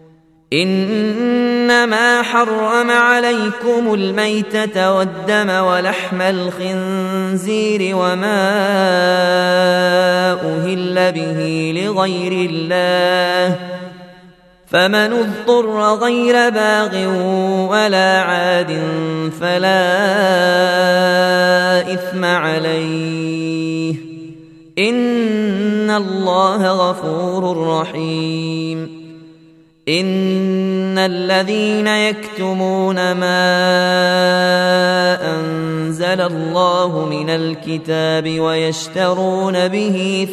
إنما حرم عليكم الميتة والدم ولحم الخنزير وما أهل به لغير الله فمن اضطر غير باغ ولا عاد فلا إثم عليه إن الله غفور رحيم. إن الذين يكتمون ما أنزل الله من الكتاب ويشترون به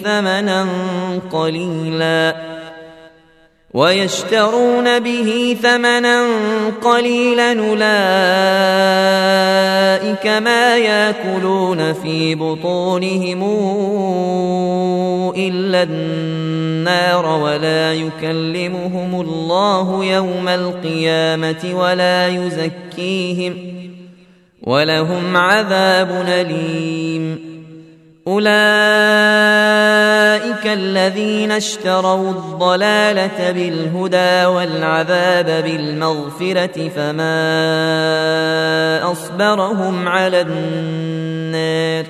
ثمنا قليلا أولئك ما يأكلون في بطونهم إلا النار ولا يكلمهم الله يوم القيامة ولا يزكيهم ولهم عذاب أليم. أولئك الذين اشتروا الضلالة بالهدى والعذاب بالمغفرة فما أصبرهم على النار.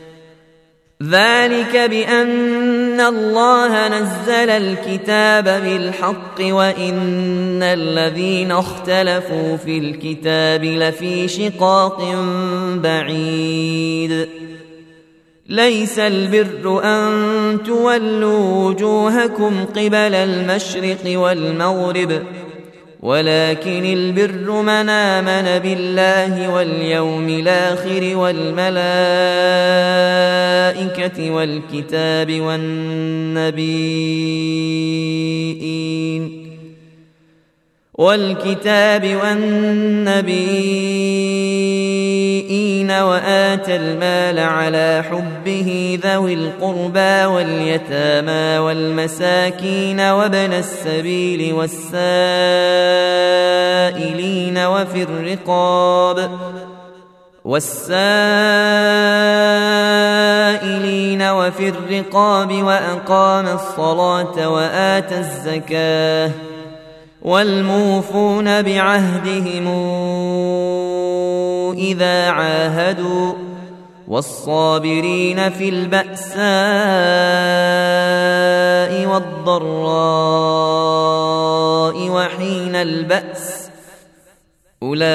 ذلك بأن الله نزل الكتاب بالحق وإن الذين اختلفوا في الكتاب لفي شقاق بعيد. ليس البر أن تولوا وجوهكم قبل المشرق والمغرب ولكن البر من آمن بالله واليوم الآخر والملائكة والكتاب والنبيين وآتى المال على حبه ذوي القربى واليتامى والمساكين وابن السبيل والسائلين وفي الرقاب وأقام الصلاة وآتى الزكاة والموفون بعهدهم إذا عاهدوا والصابرين في البأساء والضراء وحين البأس أولئك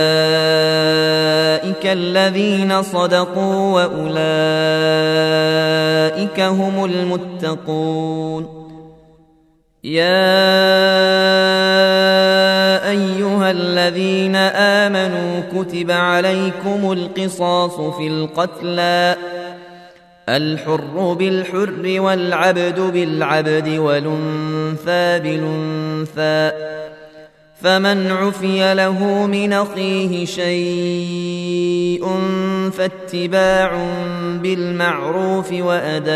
الذين صدقوا وأولئك هم المتقون. يا أيها الذين آمنوا كتب عليكم القصاص في القتلى الحر بالحر والعبد بالعبد والأنثى بالأنثى فمن عفي له من أخيه شيء فاتباع بالمعروف وأداء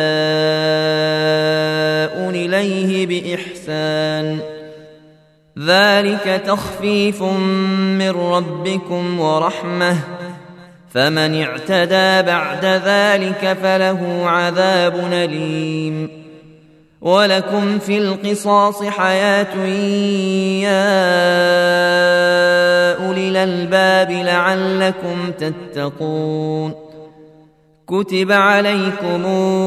إليه بإحسان ذلك تخفيف من ربكم ورحمة فمن اعتدى بعد ذلك فله عذاب أليم ولكم في القصاص حياة يا أولي الألباب لعلكم تتقون كتب عليكم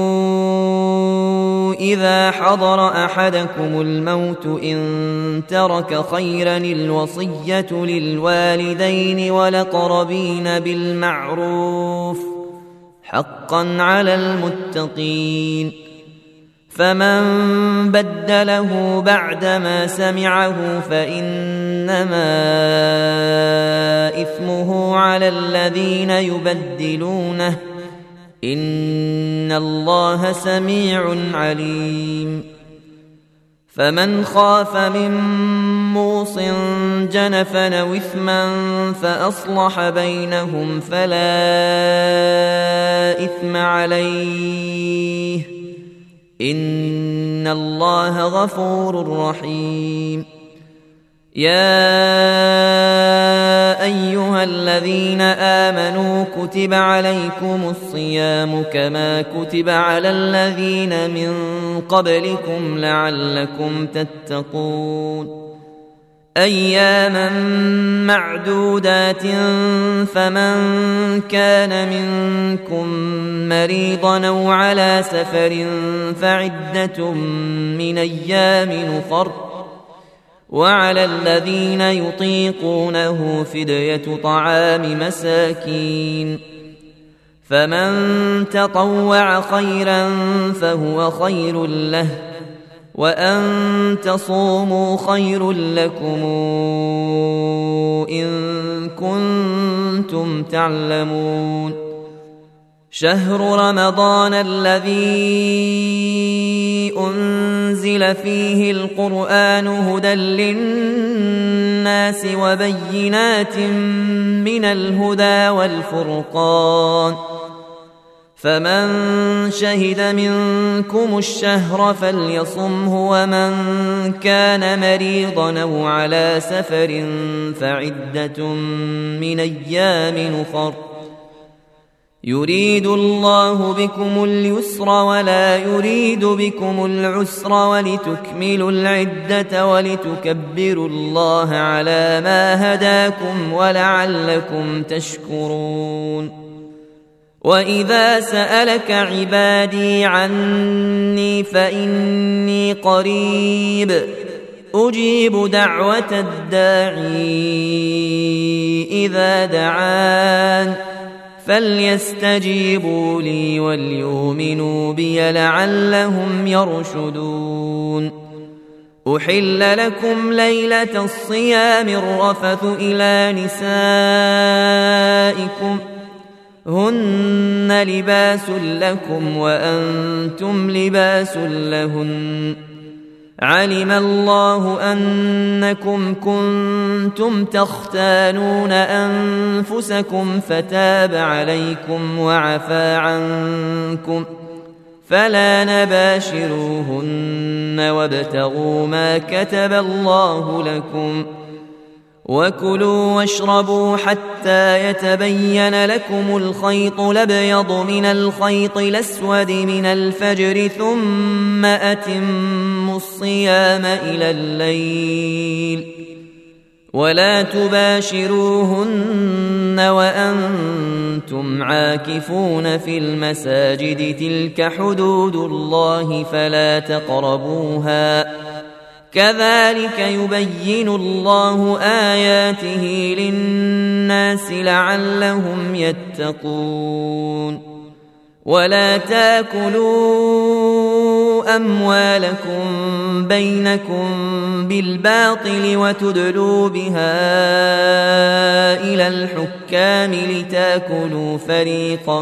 إذا حضر أحدكم الموت إن ترك خيرا الوصية للوالدين والأقربين بالمعروف حقا على المتقين فمن بدله بعدما سمعه فإنما إثمه على الذين يبدلونه إن الله سميع عليم فمن خاف من موص جنفا أو إثما فأصلح بينهم فلا إثم عليه إن الله غفور رحيم يا أيها الذين آمنوا كتب عليكم الصيام كما كتب على الذين من قبلكم لعلكم تتقون أياما معدودات فمن كان منكم مريضا أو على سفر فعدة من أيام أخر وعلى الذين يطيقونه فدية طعام مساكين فمن تطوع خيرا فهو خير له وأن تصوموا خير لكم إن كنتم تعلمون شهر رمضان الذي أنزل فيه القرآن هدى للناس وبينات من الهدى والفرقان فمن شهد منكم الشهر فليصمه ومن كان مريضا أو على سفر فعدة من أيام أخر يريد الله بكم اليسر ولا يريد بكم العسر ولتكملوا العدة ولتكبروا الله على ما هداكم ولعلكم تشكرون وإذا سألك عبادي عني فإني قريب أجيب دعوة الداعي إذا دعان فليستجيبوا لي وليؤمنوا بي لعلهم يرشدون أحل لكم ليلة الصيام الرفث إلى نسائكم هن لباس لكم وأنتم لباس لهن علم الله أنكم كنتم تختانون أنفسكم فتاب عليكم وعفى عنكم فلا نباشروهن وابتغوا ما كتب الله لكم وكلوا واشربوا حتى يتبين لكم الخيط الأبيض من الخيط الأسود من الفجر ثم أتموا الصيام إلى الليل ولا تباشروهن وأنتم عاكفون في المساجد تلك حدود الله فلا تقربوها كذلك يبين الله آياته للناس لعلهم يتقون ولا تاكلوا أموالكم بينكم بالباطل وتدلوا بها إلى الحكام لتأكلوا فريقا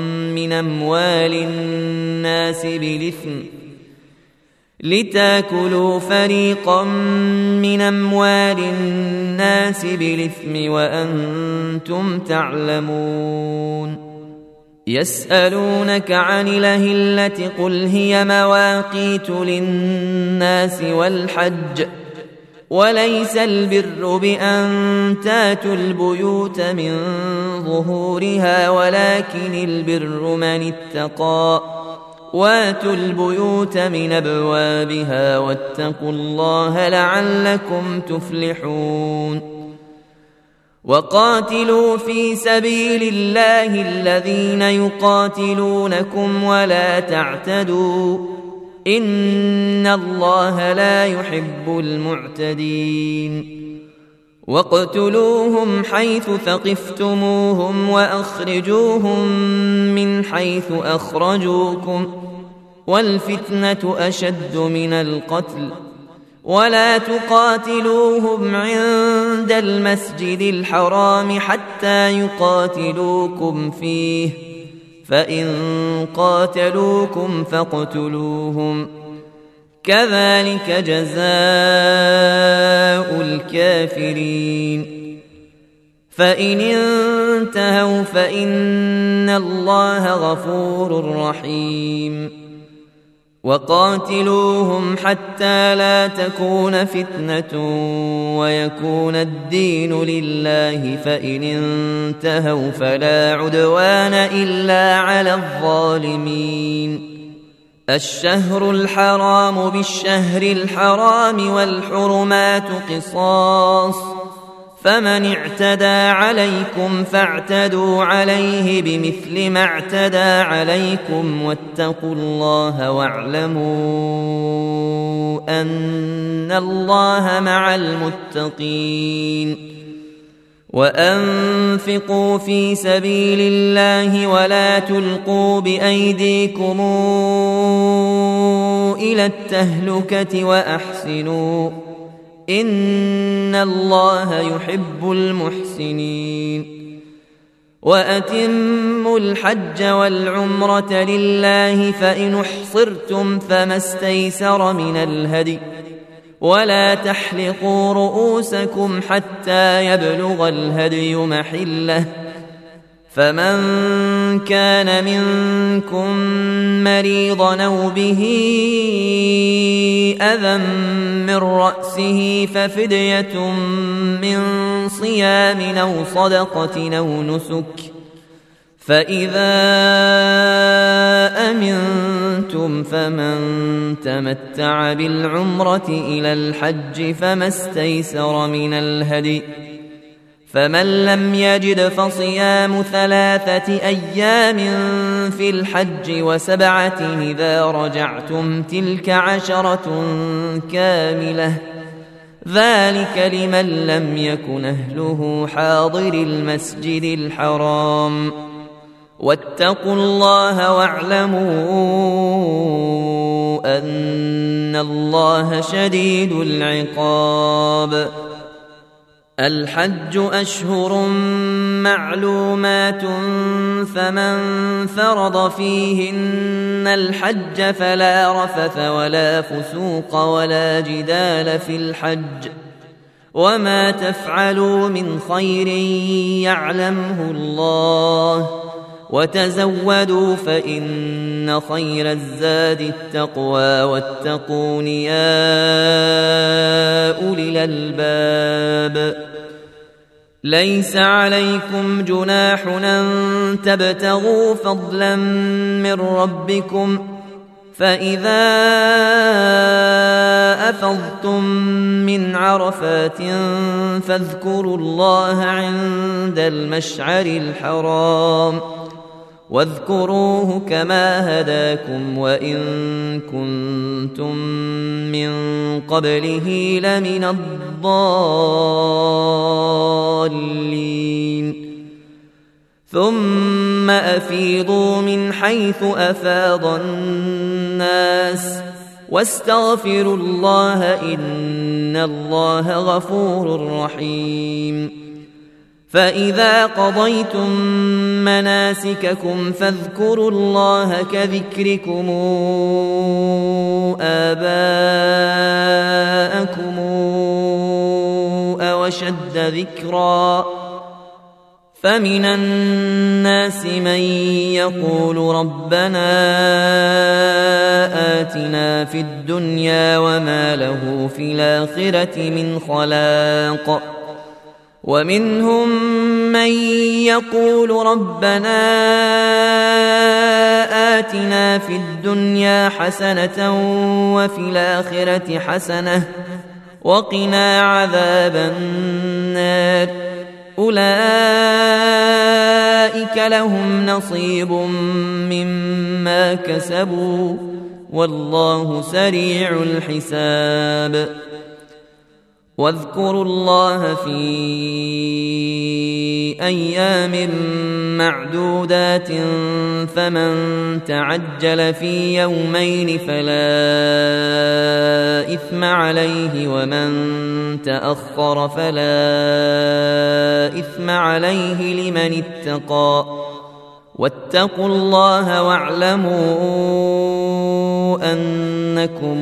من أموال الناس بالإثم وأنتم تعلمون. يسألونك عن الأهلة قل هي مواقيت للناس والحج وليس البر بأن تاتوا البيوت من ظهورها ولكن البر من اتقى واتوا البيوت من أبوابها واتقوا الله لعلكم تفلحون. وقاتلوا في سبيل الله الذين يقاتلونكم ولا تعتدوا إن الله لا يحب المعتدين. واقتلوهم حيث ثقفتموهم وأخرجوهم من حيث أخرجوكم والفتنة أشد من القتل ولا تقاتلوهم عند المسجد الحرام حتى يقاتلوكم فيه فإن قاتلوكم فاقتلوهم كذلك جزاء الكافرين. فإن انتهوا فإن الله غفور رحيم. وقاتلوهم حتى لا تكون فتنة ويكون الدين لله فإن انتهوا فلا عدوان إلا على الظالمين. الشهر الحرام بالشهر الحرام والحرمات قصاص فمن اعتدى عليكم فاعتدوا عليه بمثل ما اعتدى عليكم واتقوا الله واعلموا أن الله مع المتقين. وأنفقوا في سبيل الله ولا تلقوا بأيديكم إلى التهلكة وأحسنوا إن الله يحب المحسنين. وأتموا الحج والعمرة لله فإن احصرتم فما استيسر من الهدي ولا تحلقوا رؤوسكم حتى يبلغ الهدي محله فمن كان منكم مريضا أو به أذى من رأسه ففدية من صيام أو صدقة أو نسك فإذا أمنتم فمن تمتع بالعمرة إلى الحج فما استيسر من الهدي فمن لم يجد فصيام 3 أيام في الحج و7 إذا رجعتم تلك 10 كاملة ذلك لمن لم يكن أهله حاضر المسجد الحرام واتقوا الله واعلموا أن الله شديد العقاب. الحج أشهر معلومات فمن فرض فيهن الحج فلا رفث ولا فسوق ولا جدال في الحج وما تفعلوا من خير يعلمه الله وتزودوا فإن خير الزاد التقوى واتقون يا أولي الألباب. ليس عليكم جناح أن تبتغوا فضلا من ربكم فإذا أفضتم من عرفات فاذكروا الله عند المشعر الحرام واذكروه كما هداكم وإن كنتم من قبله لمن الضالين. ثم أفيضوا من حيث أفاض الناس واستغفروا الله إن الله غفور رحيم. فإذا قضيتم مناسككم فاذكروا الله كذكركم آباءكم أو أشد ذكرا. فمن الناس من يقول ربنا آتنا في الدنيا وما له في الآخرة من خلاق. ومنهم من يقول ربنا آتنا في الدنيا حسنة وفي الآخرة حسنة وقنا عذاب النار. أولئك لهم نصيب مما كسبوا والله سريع الحساب. واذكروا الله في أيام معدودات فمن تعجل في يومين فلا إثم عليه ومن تأخر فلا إثم عليه لمن اتقى. واتقوا الله واعلموا أنكم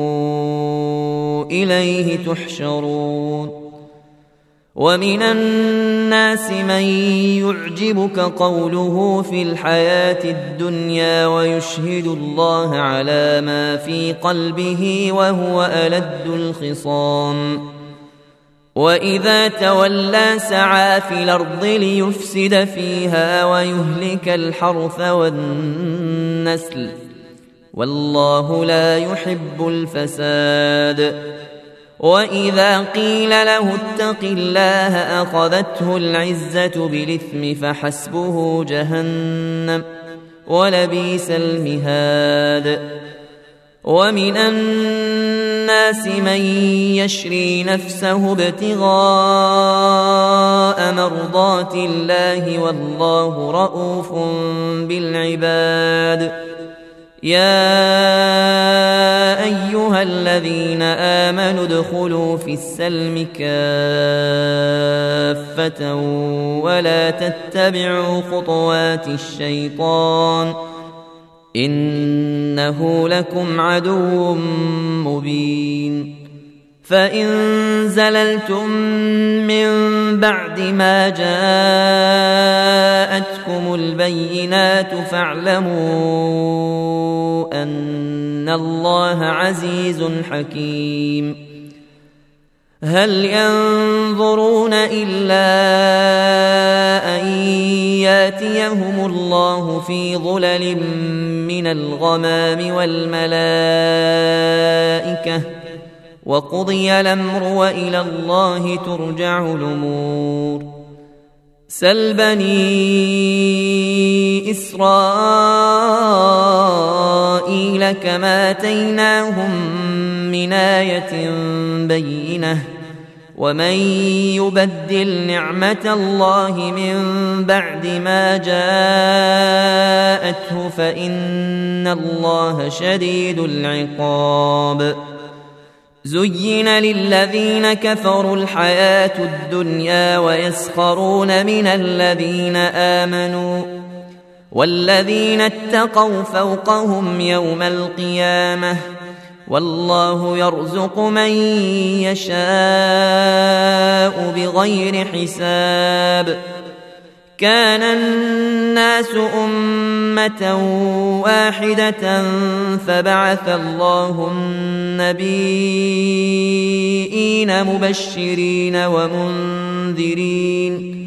إليه تحشرون. ومن الناس من يعجبك قوله في الحياة الدنيا ويشهد الله على ما في قلبه وهو ألد الخصام. وإذا تولى سعى في الأرض ليفسد فيها ويهلك الحرث والنسل والله لا يحب الفساد. وإذا قيل له اتق الله أخذته العزة بالإثم فحسبه جهنم ولبئس المهاد. ومن الناس من يشري نفسه ابتغاء مرضات الله والله رؤوف بالعباد. يا أيها الذين آمنوا ادخلوا في السلم كافة ولا تتبعوا خطوات الشيطان إنه لكم عدو مبين. فإن زللتم من بعد ما جاءتكم البينات فاعلموا أن الله عزيز حكيم. هل ينظرون إلا أن ياتيهم الله في ظلل من الغمام والملائكة وقضي الأمر وإلى الله ترجع الأمور. سل بني إسرائيل كما آتيناهم من آية بينة ومن يبدل نعمة الله من بعد ما جاءته فإن الله شديد العقاب. زين للذين كفروا الحياة الدنيا ويسخرون من الذين آمنوا والذين اتقوا فوقهم يوم القيامة والله يرزق من يشاء بغير حساب. كان الناس أمة واحدة فبعث الله النبيين مبشرين ومنذرين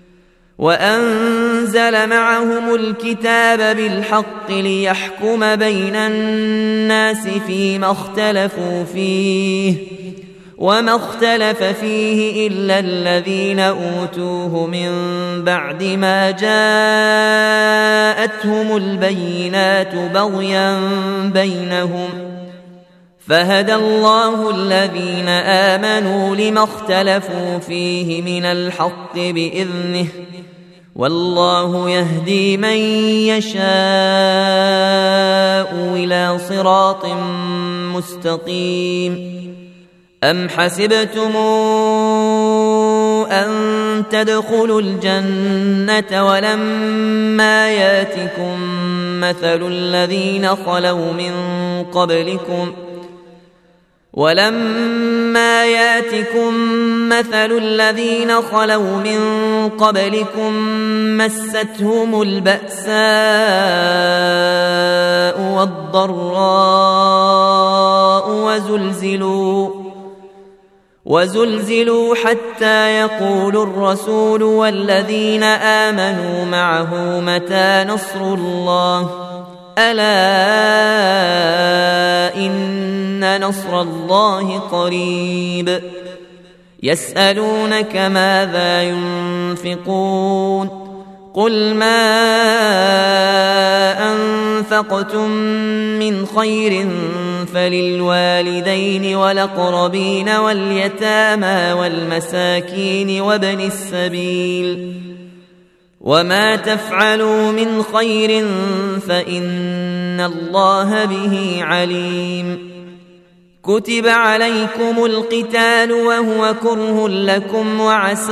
وأنزل معهم الكتاب بالحق ليحكم بين الناس فيما اختلفوا فيه وما اختلف فيه إلا الذين أوتوه من بعد ما جاءتهم البينات بغيا بينهم فهدى الله الذين آمنوا لما اختلفوا فيه من الحق بإذنه والله يهدي من يشاء إلى صراط مستقيم. أم حسبتم أن تدخلوا الجنة ولما ياتكم مثل الذين خلوا من قبلكم مستهم البأساء والضراء وزلزلوا حتى يقول الرسول والذين آمنوا معه متى نصر الله ألا إن نصر الله قريب. يسألونك ماذا ينفقون قل ما أنفقتم من خير فللوالدين والأقربين واليتامى والمساكين وابن السبيل وما تفعلوا من خير فإن الله به عليم. كتب عليكم القتال وهو كره لكم وعسى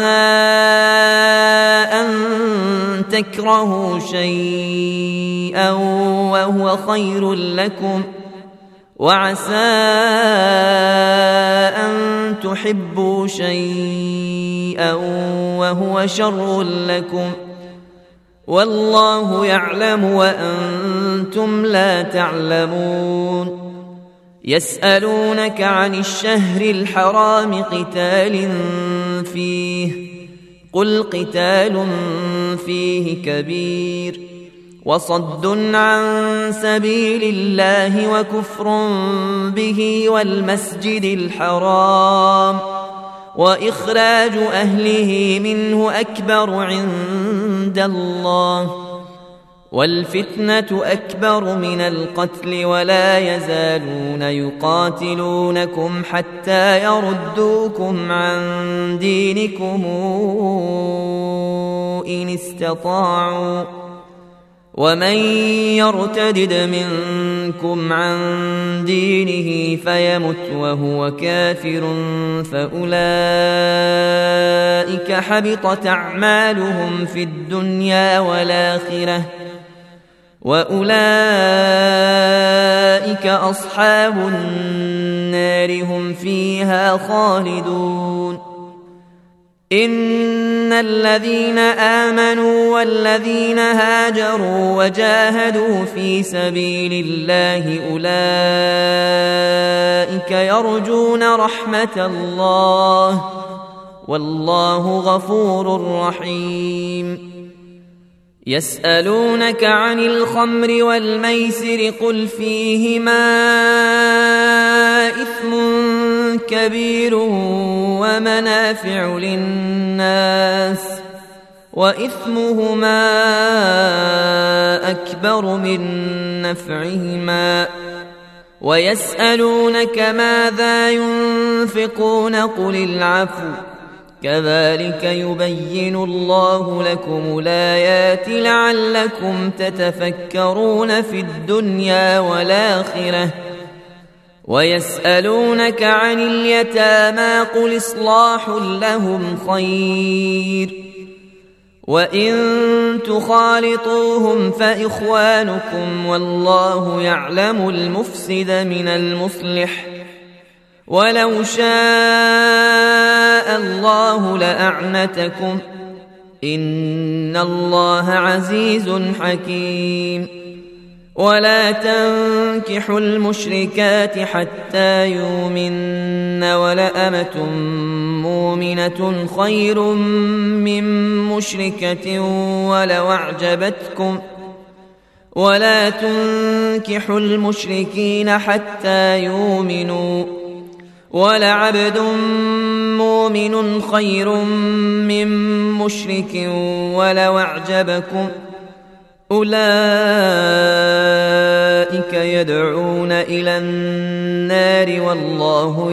أن تكرهوا شيئا وهو خير لكم وعسى أن تحبوا شيئا وهو شر لكم والله يعلم وأنتم لا تعلمون. يسألونك عن الشهر الحرام قتال فيه قل قتال فيه كبير وصد عن سبيل الله وكفر به والمسجد الحرام وإخراج أهله منه أكبر عند الله والفتنة أكبر من القتل ولا يزالون يقاتلونكم حتى يردوكم عن دينكم إن استطاعوا ومن يرتدد منكم عن دينه فيمت وهو كافر فأولئك حبطت أعمالهم في الدنيا والآخرة وأولئك أصحاب النار هم فيها خالدون. إن الذين آمنوا والذين هاجروا وجاهدوا في سبيل الله أولئك يرجون رحمة الله والله غفور رحيم. يسألونك عن الخمر والميسر قل فيهما إثم كبير ومنافع للناس وإثمهما أكبر من نفعهما ويسألونك ماذا ينفقون قل العفو كذلك يبين الله لكم الآيات لعلكم تتفكرون في الدنيا والآخرة. ويسألونك عن اليتامى قل إصلاح لهم خير وإن تخالطوهم فإخوانكم والله يعلم المفسد من المصلح ولو شاء الله لأعنتكم إن الله عزيز حكيم. ولا تنكحوا المشركات حتى يؤمن ولأمة مؤمنة خير من مشركة ولو أعجبتكم ولا تنكحوا المشركين حتى يؤمنوا ولعبد مؤمن خير من مشرك ولو أعجبكم أولئك يدعون إلى النار والله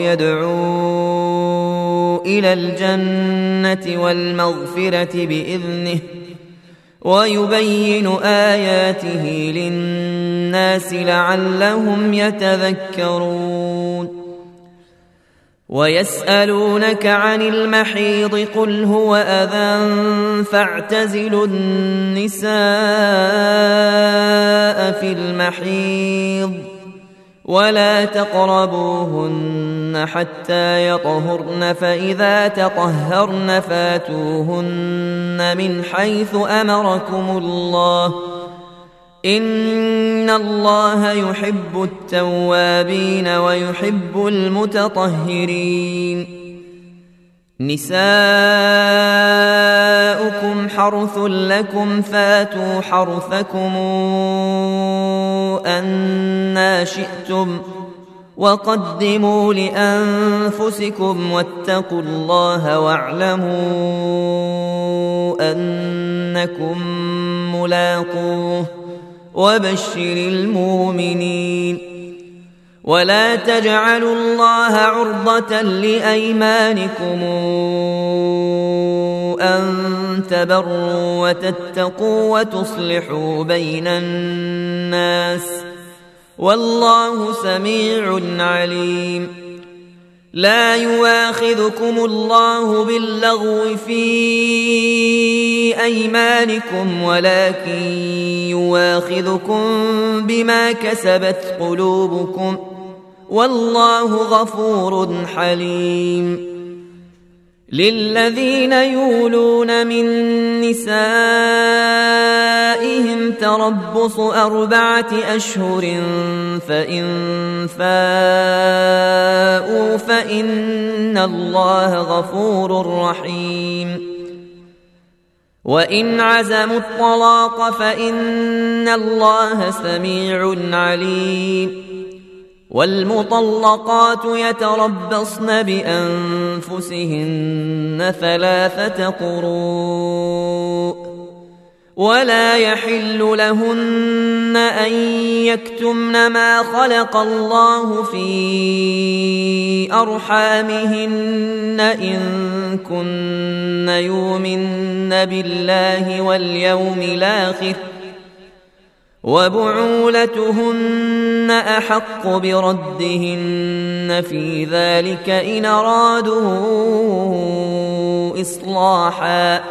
يدعو إلى الجنة والمغفرة بإذنه ويبين آياته للناس لعلهم يتذكرون ويسألونك عن المحيض قل هو أذى فاعتزلوا النساء في المحيض ولا تقربوهن حتى يطهرن فإذا تطهرن فاتوهن من حيث أمركم الله إن الله يحب التوابين ويحب المتطهرين نساؤكم حرث لكم فاتوا حرثكم أنى شئتم وقدموا لأنفسكم واتقوا الله واعلموا أنكم ملاقوه وبشر المؤمنين ولا تجعلوا الله عرضة لأيمانكم أن تبروا وتتقوا وتصلحوا بين الناس والله سميع عليم لا يؤاخذكم الله باللغو في أيمانكم ولكن يؤاخذكم بما كسبت قلوبكم والله غفور حليم للذين يولون من نسائهم تربص 4 أشهر فإن فاءوا فإن الله غفور رحيم وإن عزموا الطلاق فإن الله سميع عليم والمطلقات يتربصن بأنفسهن 3 قروء ولا يحل لهن أن يكتمن ما خلق الله في أرحامهن إن كن يؤمن بالله واليوم الآخر وبعولتهن أحق بردهن في ذلك إن أرادوا إصلاحا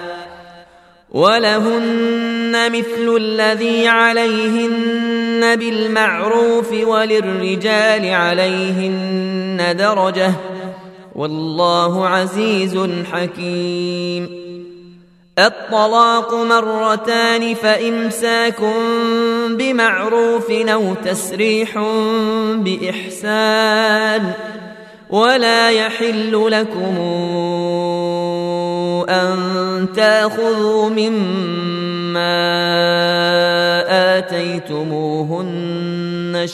ولهن مثل الذي عليهن بالمعروف وللرجال عليهن درجة والله عزيز حكيم الطلاق 2 فإمساك بمعروف أو تسريح بإحسان ولا يحل لكم أن تأخذوا مما آتيتموهن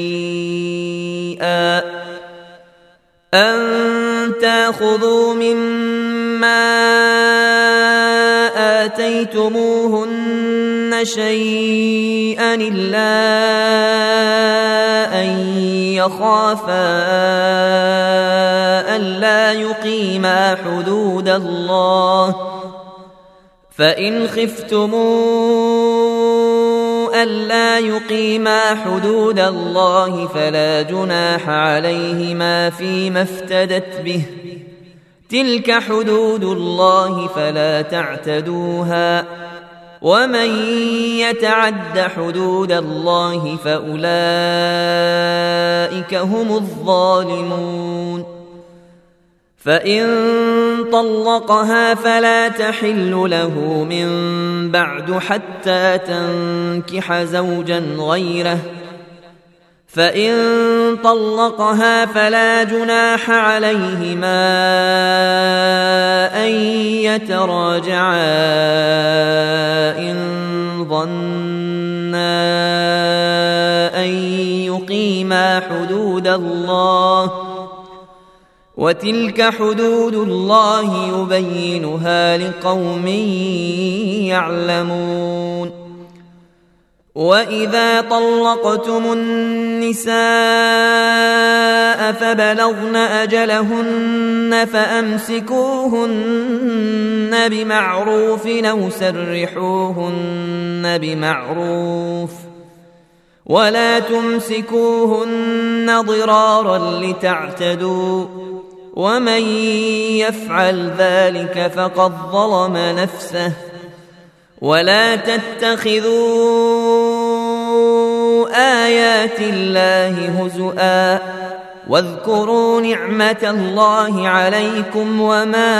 شيئا إلا أن يخافا ألا يقيما حدود الله فإن خفتموا ألا يقيما حدود الله فلا جناح عليهما فيما افتدت به تلك حدود الله فلا تعتدوها ومن يتعد حدود الله فأولئك هم الظالمون فإن طلقها فلا تحل له من بعد حتى تنكح زوجا غيره فإن طلقها فلا جناح عليهما أن يتراجعا إن ظنا أن يقيما حدود الله وتلك حدود الله يبينها لقوم يعلمون وإذا طلقتم النساء فبلغن أجلهن فأمسكوهن بمعروف أو سرحوهن بمعروف ولا تمسكوهن ضرارا لتعتدوا ومن يفعل ذلك فقد ظلم نفسه ولا تتخذوا آيات الله هزؤا واذكروا نعمة الله عليكم وما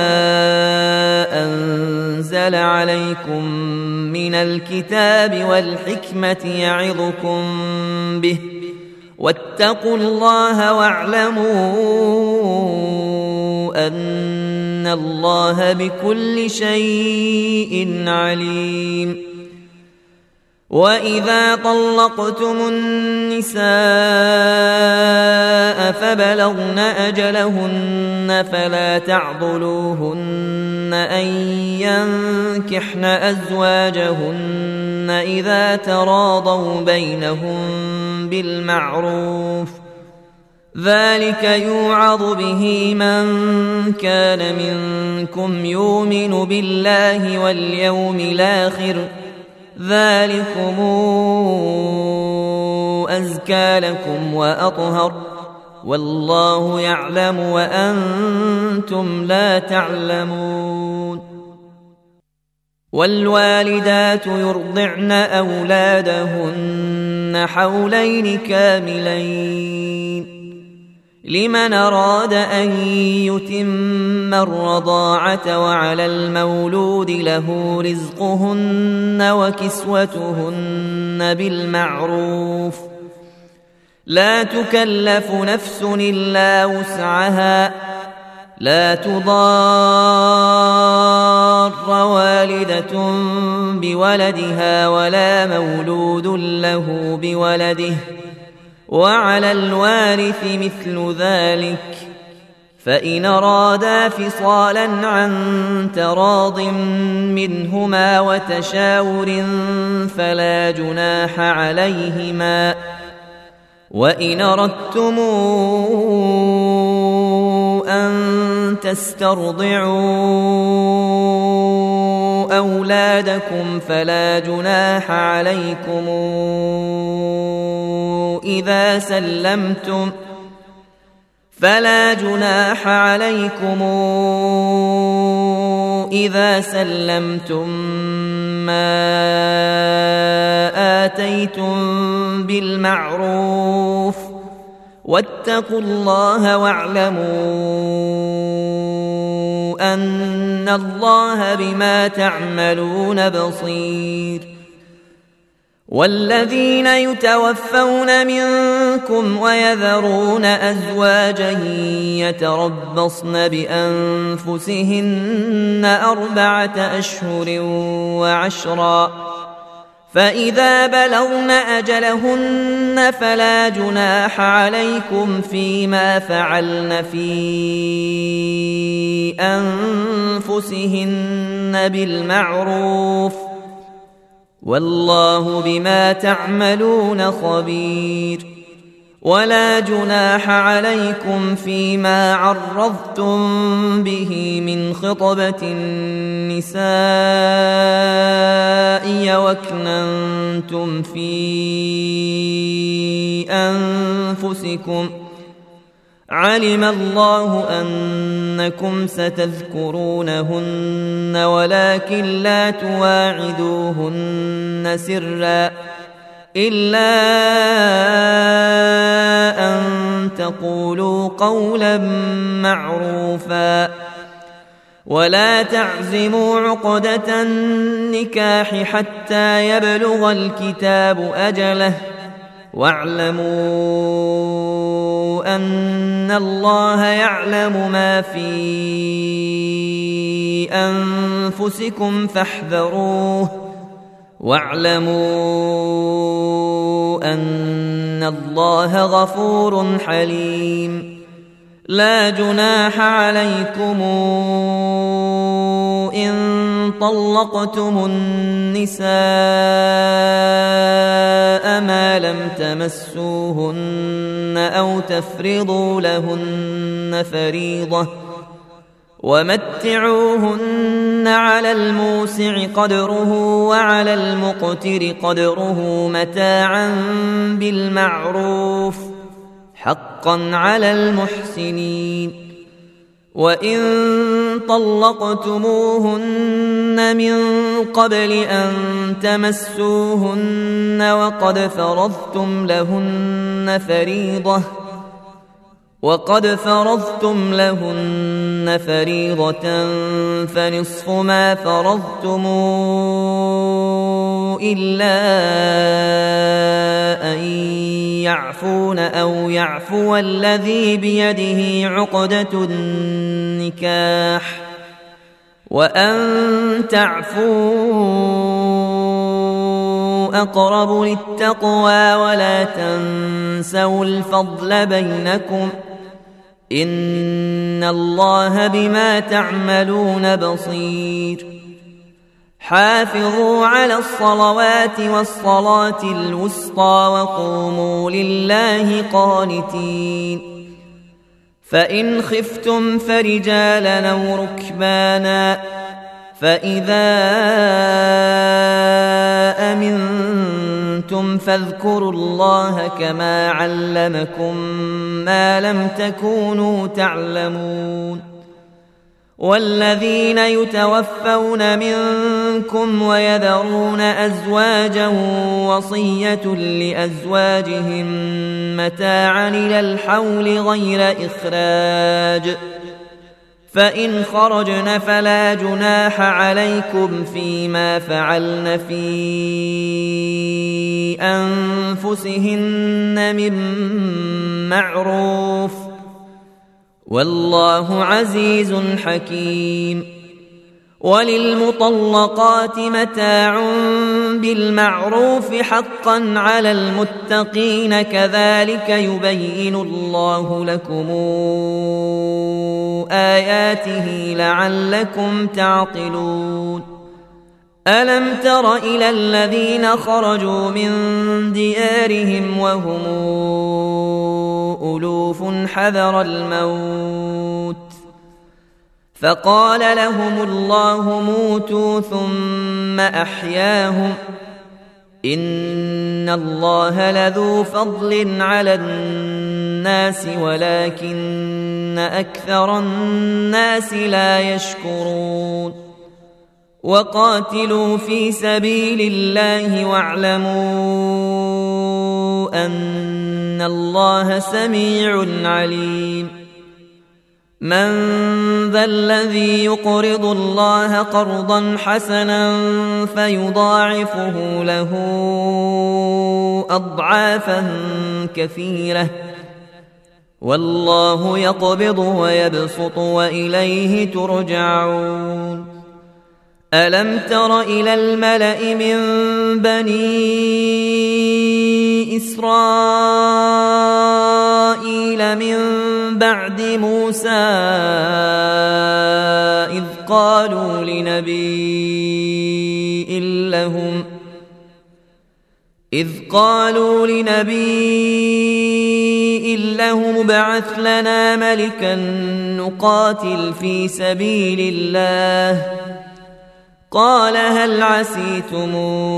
أنزل عليكم من الكتاب والحكمة يعظكم به واتقوا الله واعلموا أن الله بكل شيء عليم وإذا طلقتم النساء فبلغن أجلهن فلا تعضلوهن أن ينكحن أزواجهن إذا تراضوا بينهم بالمعروف ذلك يوعظ به من كان منكم يؤمن بالله واليوم الآخر ذلكم أزكى لكم وأطهر والله يعلم وأنتم لا تعلمون والوالدات يرضعن أولادهن حولين كاملين لمن أراد أن يتم الرضاعة وعلى المولود له رزقهن وكسوتهن بالمعروف لا تكلف نفس إلا وسعها لا تضار والدة بولدها ولا مولود له بولده وعلى الوارث مثل ذلك فإن أرادا فصالا عن تراض منهما وتشاور فلا جناح عليهما وإن أردتم أن تسترضعوا أولادكم فلا جناح عليكم إذا سلمتم ما آتيتم بالمعروف واتقوا الله واعلموا أن الله بما تعملون بصير والذين يتوفون منكم ويذرون أزواجا يتربصن بأنفسهن 4 أشهر وعشرا فإذا بلغن أجلهن فلا جناح عليكم فيما فعلن في أنفسهن بالمعروف والله بما تعملون خبير ولا جناح عليكم فيما عرضتم به من خطبة النساء وأكننتم في أنفسكم علم الله أنكم ستذكرونهن ولكن لا تواعدوهن سرا إلا أن تقولوا قولا معروفا ولا تعزموا عقدة النكاح حتى يبلغ الكتاب أجله واعلموا أن الله يعلم ما في أنفسكم فاحذروه واعلموا أن الله غفور حليم لا جناح عليكم إن طلقتم النساء ما لم تمسوهن أو تفرضوا لهن فريضة ومتعوهن على الموسع قدره وعلى المقتر قدره متاعا بالمعروف حقا على المحسنين. وإن طلقتموهن من قبل أن تمسوهن وقد فرضتم لهن فريضة فنصف ما فرضتم إلا أن يعفون أو يعفو الذي بيده عقدة النكاح وأن تعفوا أقرب للتقوى ولا تنسوا الفضل بينكم إن الله بما تعملون بصير. حافظوا على الصلوات والصلاة الوسطى وقوموا لله قانتين. فإن خفتم فرجالا أو ركبانا فإذا أمنتم فاذكروا الله كما علمكم ما لم تكونوا تعلمون. والذين يتوفون منكم ويذرون أزواجا وصية لأزواجهم متاعا إلى الحول غير إخراج فإن خرجن فلا جناح عليكم فيما فعلن في أنفسهن من معروف والله عزيز حكيم. وللمطلقات متاع بالمعروف حقا على المتقين كذلك يبين الله لكم آياته لعلكم تعقلون. ألم تر إلى الذين خرجوا من ديارهم وهم ألوف حذر الموت فقال لهم الله موتوا ثم أحياهم إن الله لذو فضل على الناس ولكن أكثر الناس لا يشكرون. وقاتلوا في سبيل الله واعلموا أن الله سميع عليم. من ذا الذي يقرض الله قرضا حسنا فيضاعفه له أضعافا كثيرة والله يقبض ويبسط وإليه ترجعون. ألم تر إلى الملأ من بني إسرائيل من بعد موسى إذ قالوا لنبي لهم ابعث لنا ملكا نقاتل في سبيل الله قال هل عسيتم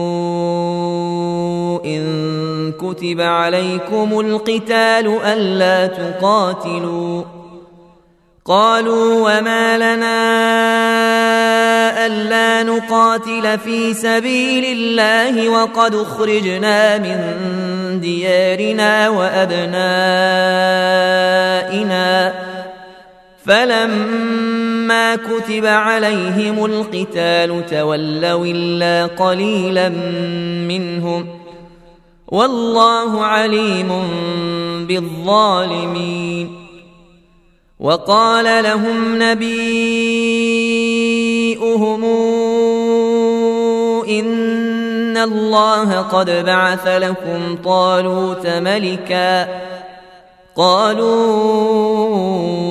إن كتب عليكم القتال ألا تقاتلوا قالوا وما لنا ألا نقاتل في سبيل الله وقد أخرجنا من ديارنا وأبنائنا فلما كتب عليهم القتال تولوا إلا قليلا منهم والله عليم بالظالمين. وقال لهم نبيؤهم إن الله قد بعث لكم طالوت ملكا قالوا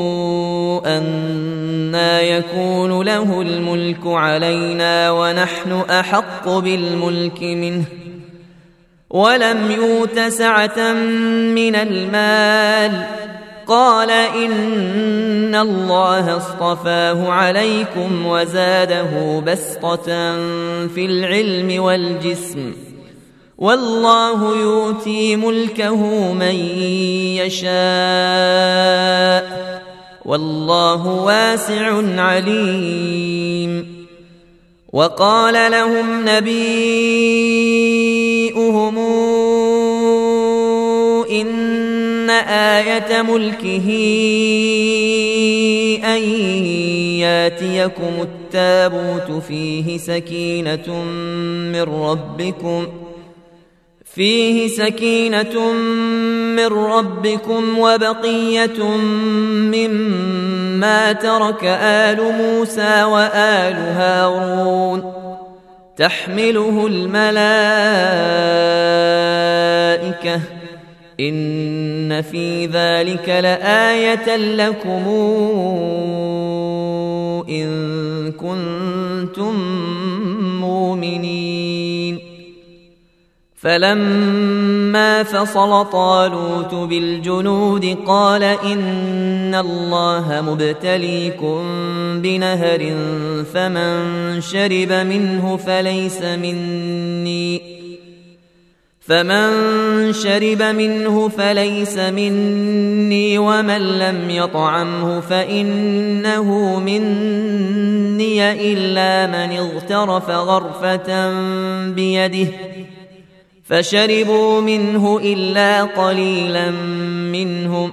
أنى يكون له الملك علينا ونحن أحق بالملك منه ولم يؤت سعة من المال. قال إن الله اصطفاه عليكم وزاده بسطة في العلم والجسم والله يؤتي ملكه من يشاء والله واسع عليم. وقال لهم نبيئهم إن آية ملكه أن ياتيكم التابوت فيه سكينة من ربكم وبقية مما ترك آل موسى وآل هارون تحمله الملائكة إن في ذلك لآية لكم إن كنتم مؤمنين. فلما فصل طالوت بالجنود قال إن الله مبتليكم بنهر فمن شرب منه فليس مني ومن لم يطعمه فإنه مني إلا من اغترف غرفة بيده فشربوا منه إلا قليلا منهم.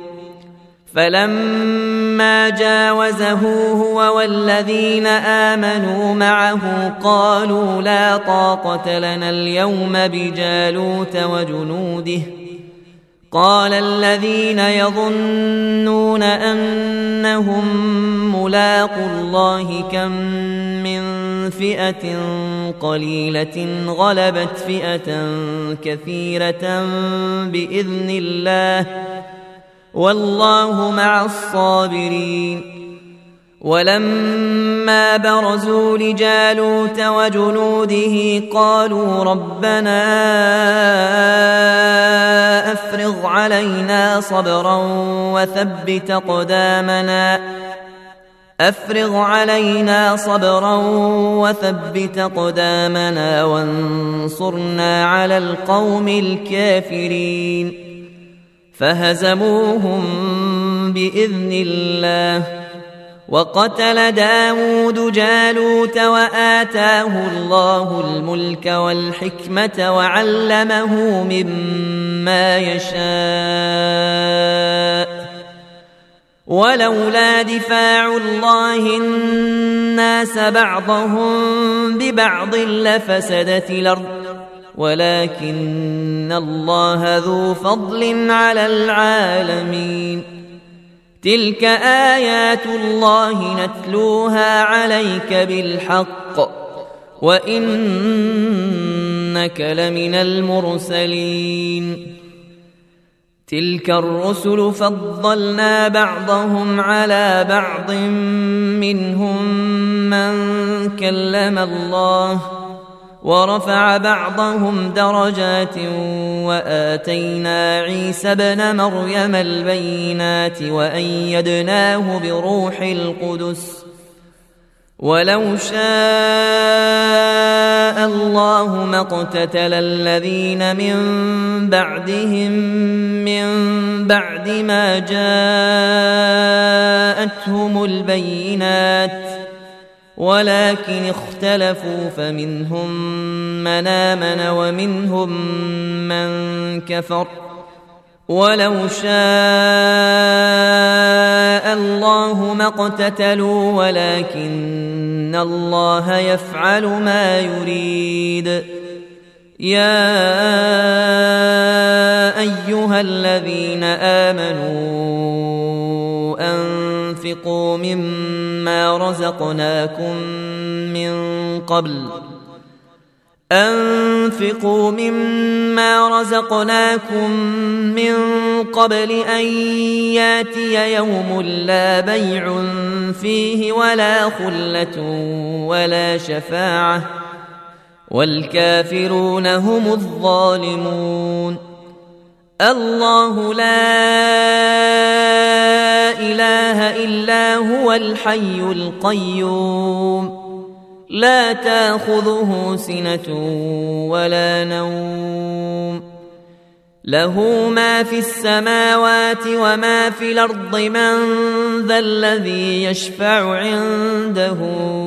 فلما جاوزه هو والذين آمنوا معه قالوا لا طاقة لنا اليوم بجالوت وجنوده. قال الذين يظنون أنهم ملاقو الله كم من فئة قليلة غلبت فئة كثيرة بإذن الله والله مع الصابرين. ولما برزوا لجالوت وجنوده قالوا ربنا أفرغ علينا صبرا وثبت أقدامنا وانصرنا على القوم الكافرين. فهزموهم بإذن الله. وقتل داود جالوت وآتاه الله الملك والحكمة وعلمه مما يشاء ولولا دفاع الله الناس بعضهم ببعض لفسدت الأرض ولكن الله ذو فضل على العالمين. تلك آيات الله نتلوها عليك بالحق وإنك لمن المرسلين. تلك الرسل فضلنا بعضهم على بعض منهم من كلم الله ورفع بعضهم درجات وآتينا عيسى ابن مريم البينات وأيدناه بروح القدس. ولو شاء الله ما اقتتل الذين من بعدهم من بعد ما جاءتهم البينات ولكن اختلفوا فمنهم من آمن ومنهم من كفر. ولو شاء الله ما اقتتلوا ولكن الله يفعل ما يريد. يا أيها الذين آمنوا أنفقوا مما رزقناكم أنفقوا مما رزقناكم من قبل أن ياتي يوم لا بيع فيه ولا خلة ولا شفاعة والكافرون هم الظالمون. الله لا إله إلا هو الحي القيوم لا تأخذه سنة ولا نوم له ما في السماوات وما في الأرض من ذا الذي يشفع عنده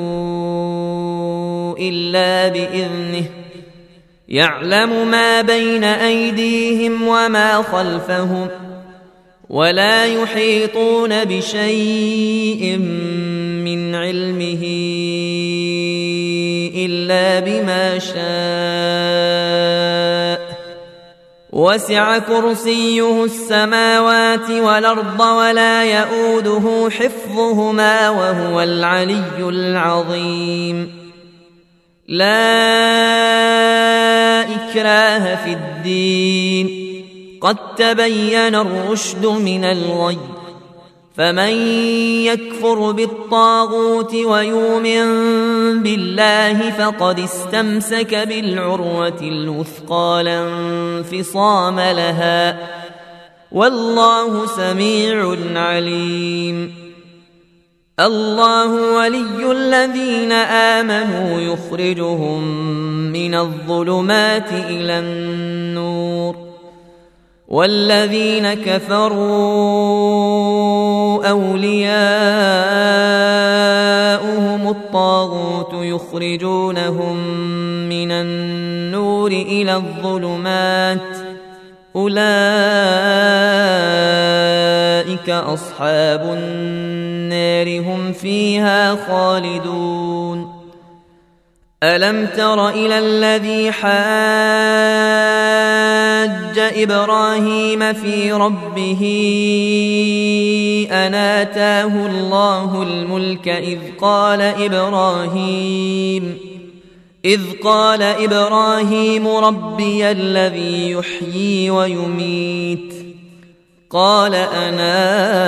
إلا بإذنه يعلم ما بين أيديهم وما خلفهم ولا يحيطون بشيء من علمه إلا بما شاء وسع كرسيه السماوات والأرض ولا يؤوده حفظهما وهو العلي العظيم. لا إكراه في الدين قد تبين الرشد من الغي فمن يكفر بالطاغوت ويؤمن بالله فقد استمسك بالعروة الوثقى لا انفصام لها والله سميع عليم. الله ولي الذين آمنوا يخرجهم من الظلمات إلى النور والذين كفروا أولياؤهم الطاغوت يخرجونهم من النور إلى الظلمات أولئك أصحاب النار هم فيها خالدون. ألم تر إلى الذي حاج إبراهيم في ربه أن آتاه الله الملك إذ قال إبراهيم ربي الذي يحيي ويميت قال أنا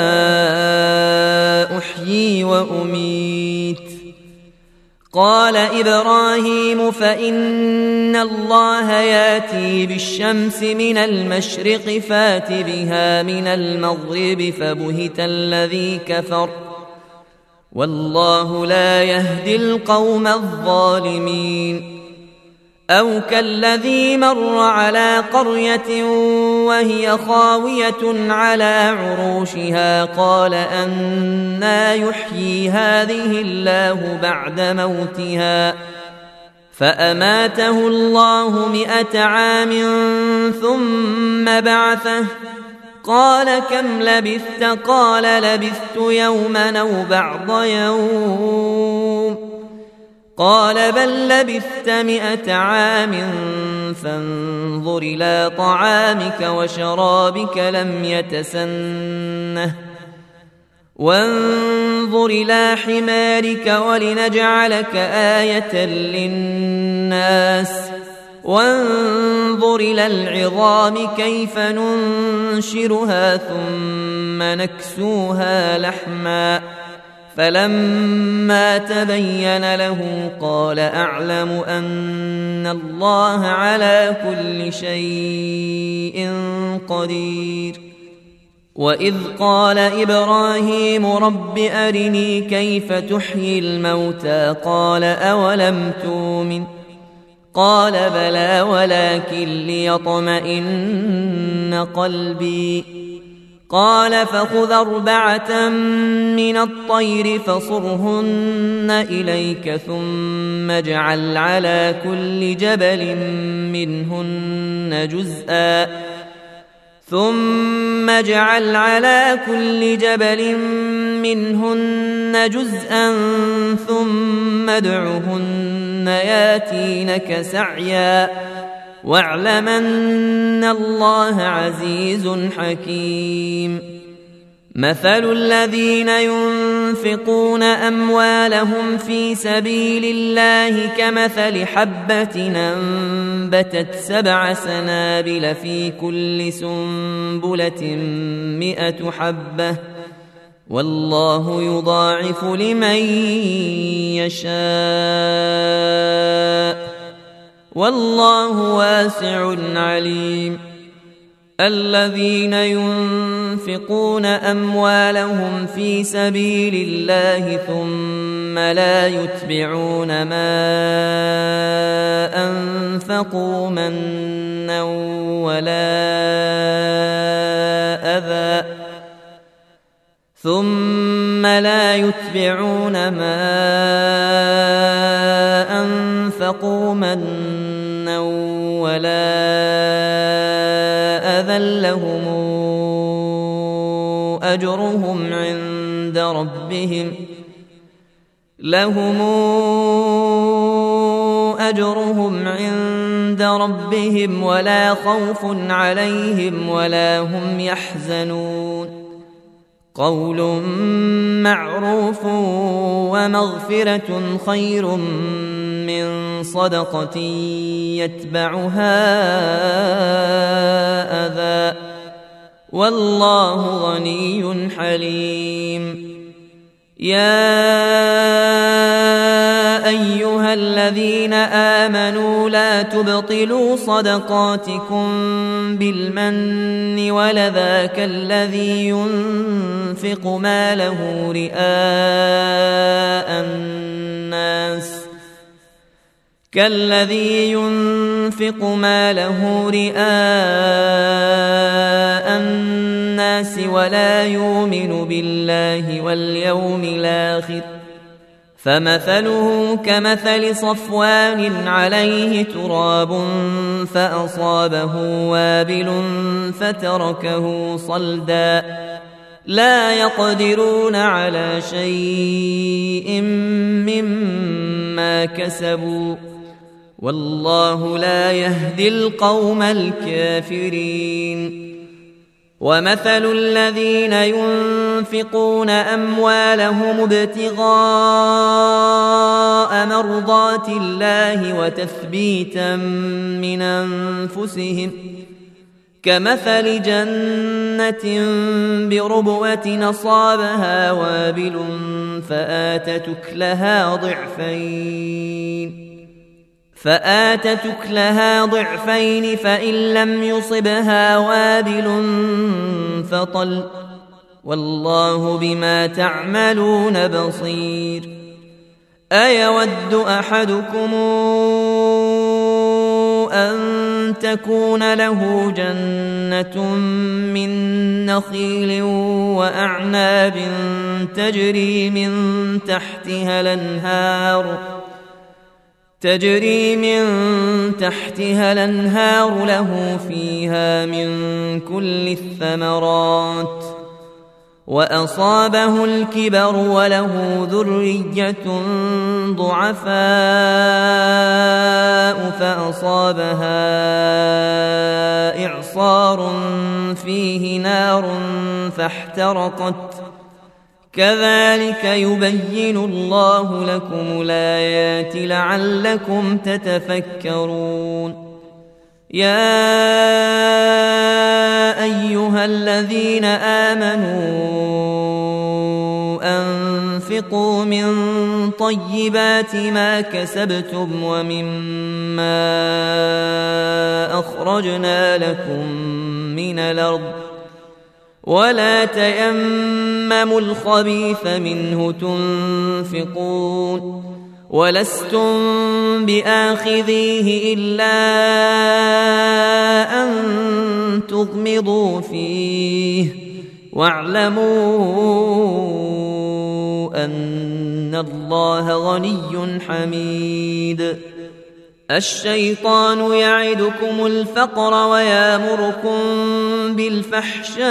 أحيي وأميت قال إبراهيم فإن الله ياتي بالشمس من المشرق فات بها من المغرب فبهت الذي كفر والله لا يهدي القوم الظالمين. أو كالذي مر على قرية وهي خاوية على عروشها قال أنى يحيي هذه الله بعد موتها فأماته الله 100 عام ثم بعثه قال كم لبثت قال لبثت يوما أو بعض يوم قال بل لبثت 100 عام فانظر إلى طعامك وشرابك لم يتسنه وانظر إلى حمارك ولنجعلك آية للناس وانظر إلى العظام كيف ننشرها ثم نكسوها لحما فلما تبين له قال أعلم أن الله على كل شيء قدير. وإذ قال إبراهيم رب أرني كيف تحيي الموتى قال أولم تؤمن قال بلى ولكن ليطمئن قلبي قال فخذ 4 من الطير فصرهن إليك ثم اجعل على كل جبل منهن جزءا ثم ادعهن ياتينك سعيا واعلم أن الله عزيز حكيم. مثل الذين ينفقون أموالهم في سبيل الله كمثل حبة أنبتت 7 سنابل في كل سنبلة 100 حبة والله يضاعف لمن يشاء والله واسع عليم. الذين ينفقون أموالهم في سبيل الله ثم لا يتبعون ما أنفقوا منا ولا أذى لهم أجرهم عند ربهم ولا خوف عليهم ولا هم يحزنون. قول معروف ومغفرة خير من صدقة يتبعها أذى والله غني حليم. يا أيها الذين آمنوا لا تبطلوا صدقاتكم بالمن والأذى كالذي ينفق ماله رئاء الناس ولا يؤمن بالله واليوم الآخر فمثله كمثل صفوان عليه تراب فأصابه وابل فتركه صلدا لا يقدرون على شيء مما كسبوا والله لا يهدي القوم الكافرين. ومثل الذين ينفقون أموالهم ابتغاء مرضات الله وتثبيتا من أنفسهم كمثل جنة بربوة أصابها وابل فآتت أكلها ضعفين فإن لم يصبها وابل فطل والله بما تعملون بصير. أيود أحدكم أن تكون له جنة من نخيل وأعناب تجري من تحتها الأنهار له فيها من كل الثمرات وأصابه الكبر وله ذرية ضعفاء فأصابها إعصار فيه نار فاحترقت كذلك يبين الله لكم الآيات لعلكم تتفكرون. يا أيها الذين آمنوا أنفقوا من طيبات ما كسبتم ومما أخرجنا لكم من الأرض ولا تيمموا الخبيث منه تنفقون ولستم بآخذيه إلا أن تغمضوا فيه واعلموا أن الله غني حميد. الشيطان يعدكم الفقر ويامركم بالفحشاء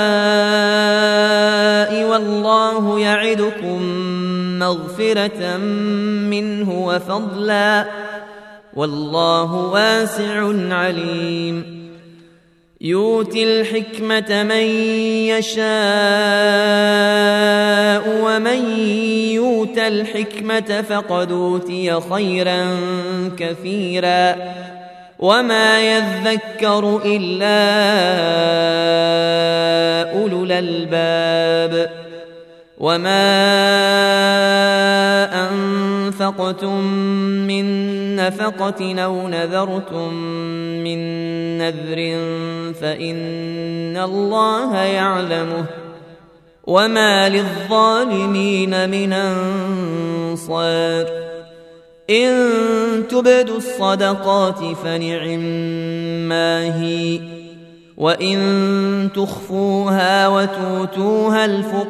والله يعدكم مغفرة منه وفضلا والله واسع عليم. يؤتي الحكمة من يشاء ومن يؤت الحكمة فقد أوتي خيرا كثيرا وما يذكر إلا أولو الألباب وما أنفقتم من نفقة أو نذرتم من نذر فإن الله يعلمه وما للظالمين من أنصار إن تبدوا الصدقات فنعما هي وإن تخفوها وتؤتوها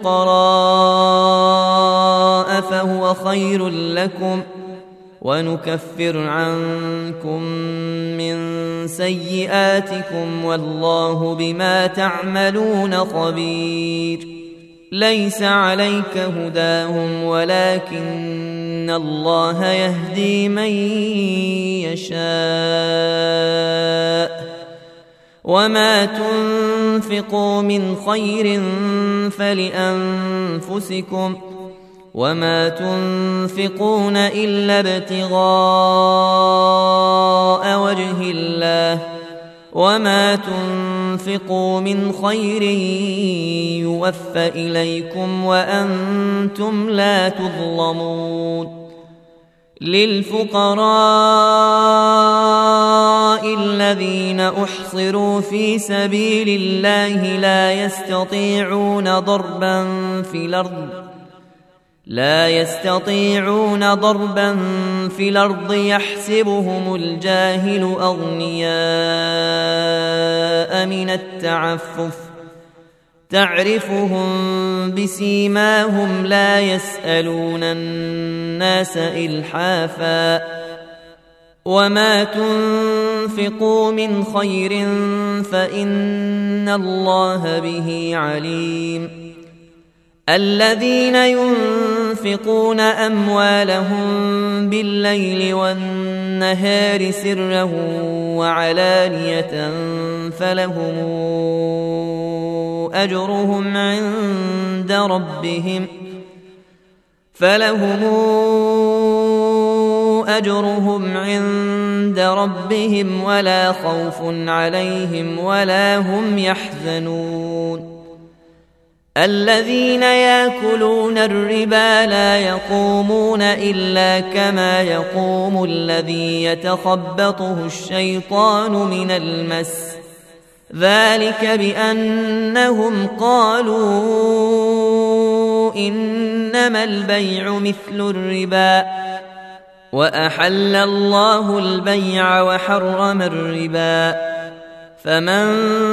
الفقراء فهو خير لكم ونكفر عنكم من سيئاتكم والله بما تعملون خبير ليس عليك هداهم ولكن الله يهدي من يشاء وما تنفقوا من خير فلأنفسكم وما تنفقون إلا ابتغاء وجه الله وما تنفقوا من خير يوفى إليكم وأنتم لا تظلمون للفقراء الذين أحصروا في سبيل الله لا يستطيعون ضربا في الأرض يحسبهم الجاهل أغنياء من التعفف تعرفهم بسيماهم لا يسألون الناس إلحافا وما تنفقوا من خير فإن الله به عليم الذين ينفقون أموالهم بالليل والنهار سرا وعلانية فلهم أجرهم عند ربهم ولا خوف عليهم ولا هم يحزنون الذين يأكلون الربا لا يقومون إلا كما يقوم الذي يتخبطه الشيطان من المس ذلك بأنهم قالوا إنما البيع مثل الربا وأحل الله البيع وحرم الربا فمن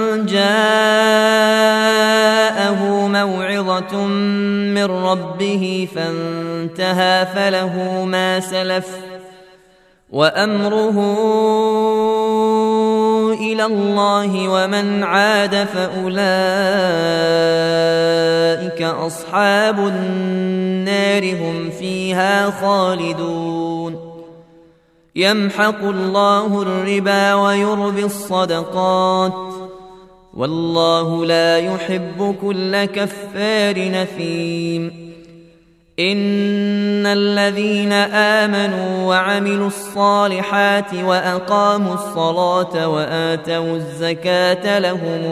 جاءه موعظة من ربه فانتهى فله ما سلف وأمره إلى الله ومن عاد فأولئك أصحاب النار هم فيها خالدون يمحق الله الربا ويربي الصدقات والله لا يحب كل كفار نثيم إن الذين آمنوا وعملوا الصالحات وأقاموا الصلاة وآتوا الزكاة لهم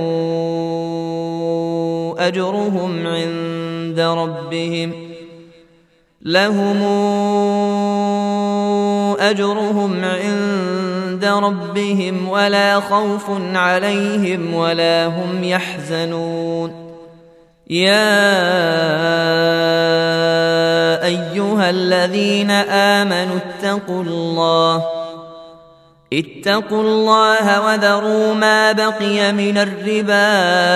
أجرهم عند ربهم ولا خوف عليهم ولا هم يحزنون يا أيها الذين آمنوا اتقوا الله وذروا ما بقي من الربا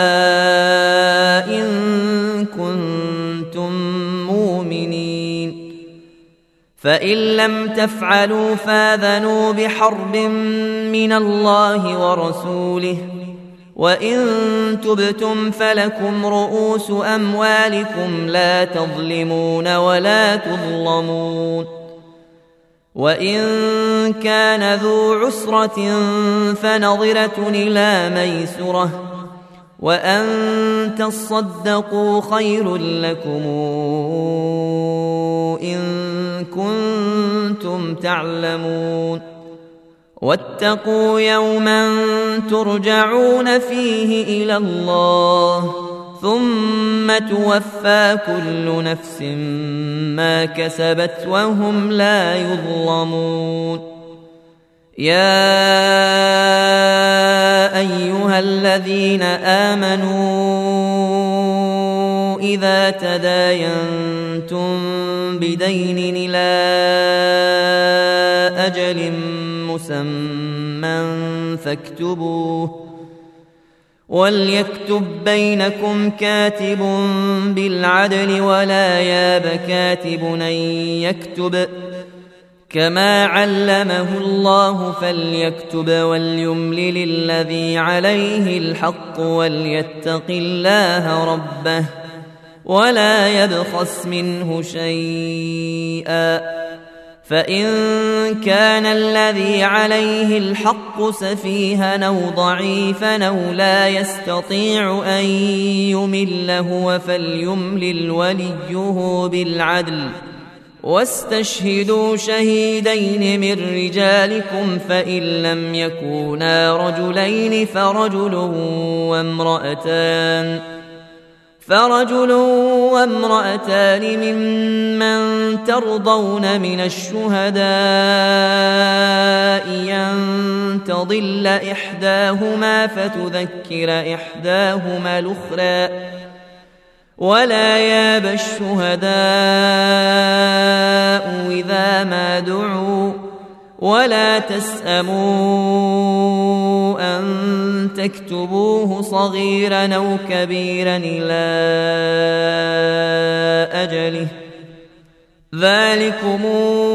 إن كنتم مؤمنين فإن لم تفعلوا فاذنوا بحرب من الله ورسوله وإن تبتم فلكم رؤوس أموالكم لا تظلمون ولا تظلمون وإن كان ذو عسرة فنظرة إلى ميسرة وأن تصدقوا خير لكم إن كنتم تعلمون واتقوا يوما ترجعون فيه إلى الله ثم توفى كل نفس ما كسبت وهم لا يظلمون يا أيها الذين آمنوا إذا تداينتم بدين إلى أجل مسمى فاكتبوه وليكتب بينكم كاتب بالعدل ولا ياب كاتب أن يكتب كما علمه الله فليكتب وليملل الذي عليه الحق وليتق الله ربه ولا يبخس منه شيئا فإن كان الذي عليه الحق سفيها أو ضعيفا أو لا يستطيع أن يمل هو فليملل وليه بالعدل واستشهدوا شهيدين من رجالكم فإن لم يكونا رجلين فرجل وامرأتان ممن ترضون من الشهداء أن تضل إحداهما فتذكر إحداهما الأخرى ولا ياب الشهداء إذا ما دعوا ولا تسأموا أن تكتبوه صغيرا أو كبيرا إلى أجله ذلكم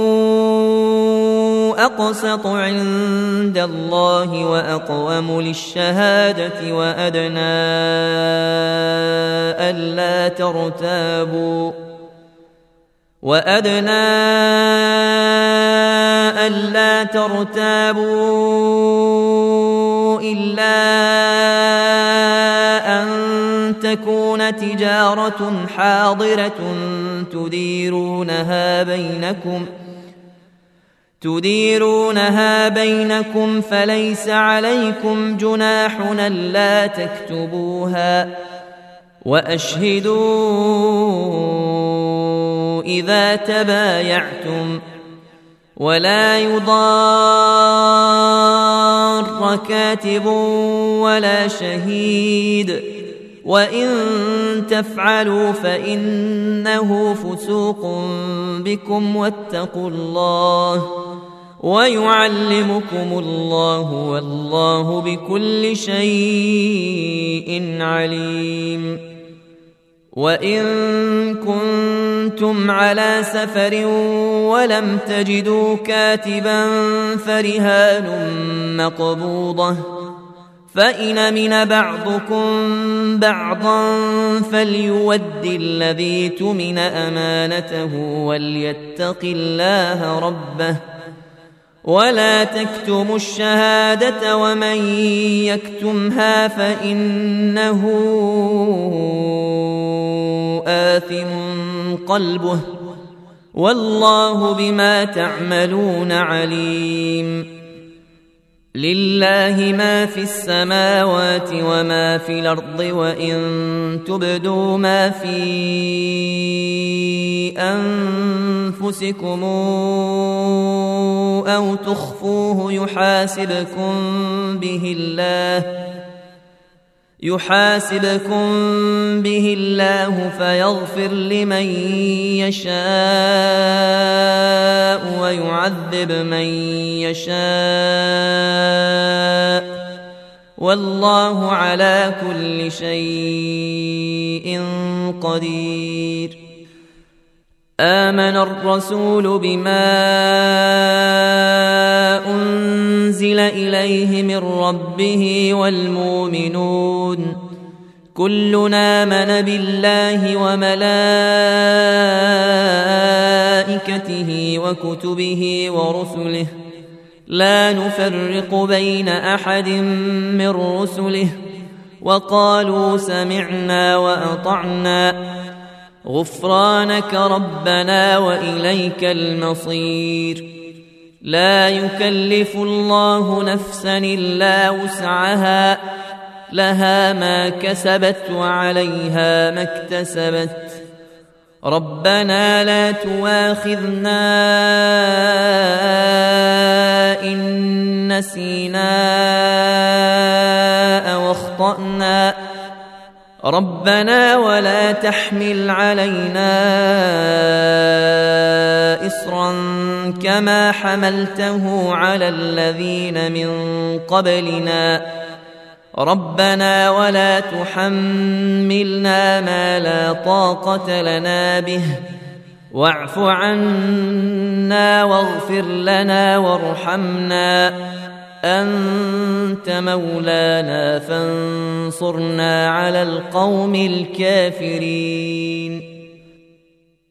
أقسط عند الله وأقوم للشهادة وأدنى ألا ترتابوا إلا أن تكون تجارة حاضرة تديرونها بينكم فليس عليكم جناح ألا تكتبوها وأشهدوا إذا تبايعتم ولا يضار كاتب ولا شهيد وإن تفعلوا فإنه فسوق بكم واتقوا الله ويعلمكم الله والله بكل شيء عليم وإن كنتم على سفر ولم تجدوا كاتبا فرهان مقبوضة فإن أمن بعضكم بعضا فليؤد الذي اؤتمن أمانته وليتق الله ربه ولا تكتموا الشهادة ومن يكتمها فإنه آثم قلبه والله بما تعملون عليم لله ما في السماوات وما في الأرض وإن تبدوا ما في أنفسكم أو تخفوه يحاسبكم به الله فيغفر لمن يشاء ويعذب من يشاء والله على كل شيء قدير آمن الرسول بما أنزل إليه من ربه والمؤمنون كلنا آمن بالله وملائكته وكتبه ورسله لا نفرق بين أحد من رسله وقالوا سمعنا وأطعنا غفرانك ربنا وإليك المصير لا يكلف الله نفسا إلا وسعها لها ما كسبت وعليها ما اكتسبت ربنا لا تؤاخذنا إن نسينا أو أخطأنا ربنا ولا تحمل علينا إصرا كما حملته على الذين من قبلنا ربنا ولا تحملنا ما لا طاقة لنا به واعف عنا واغفر لنا وارحمنا أنت مولانا فانصرنا على القوم الكافرين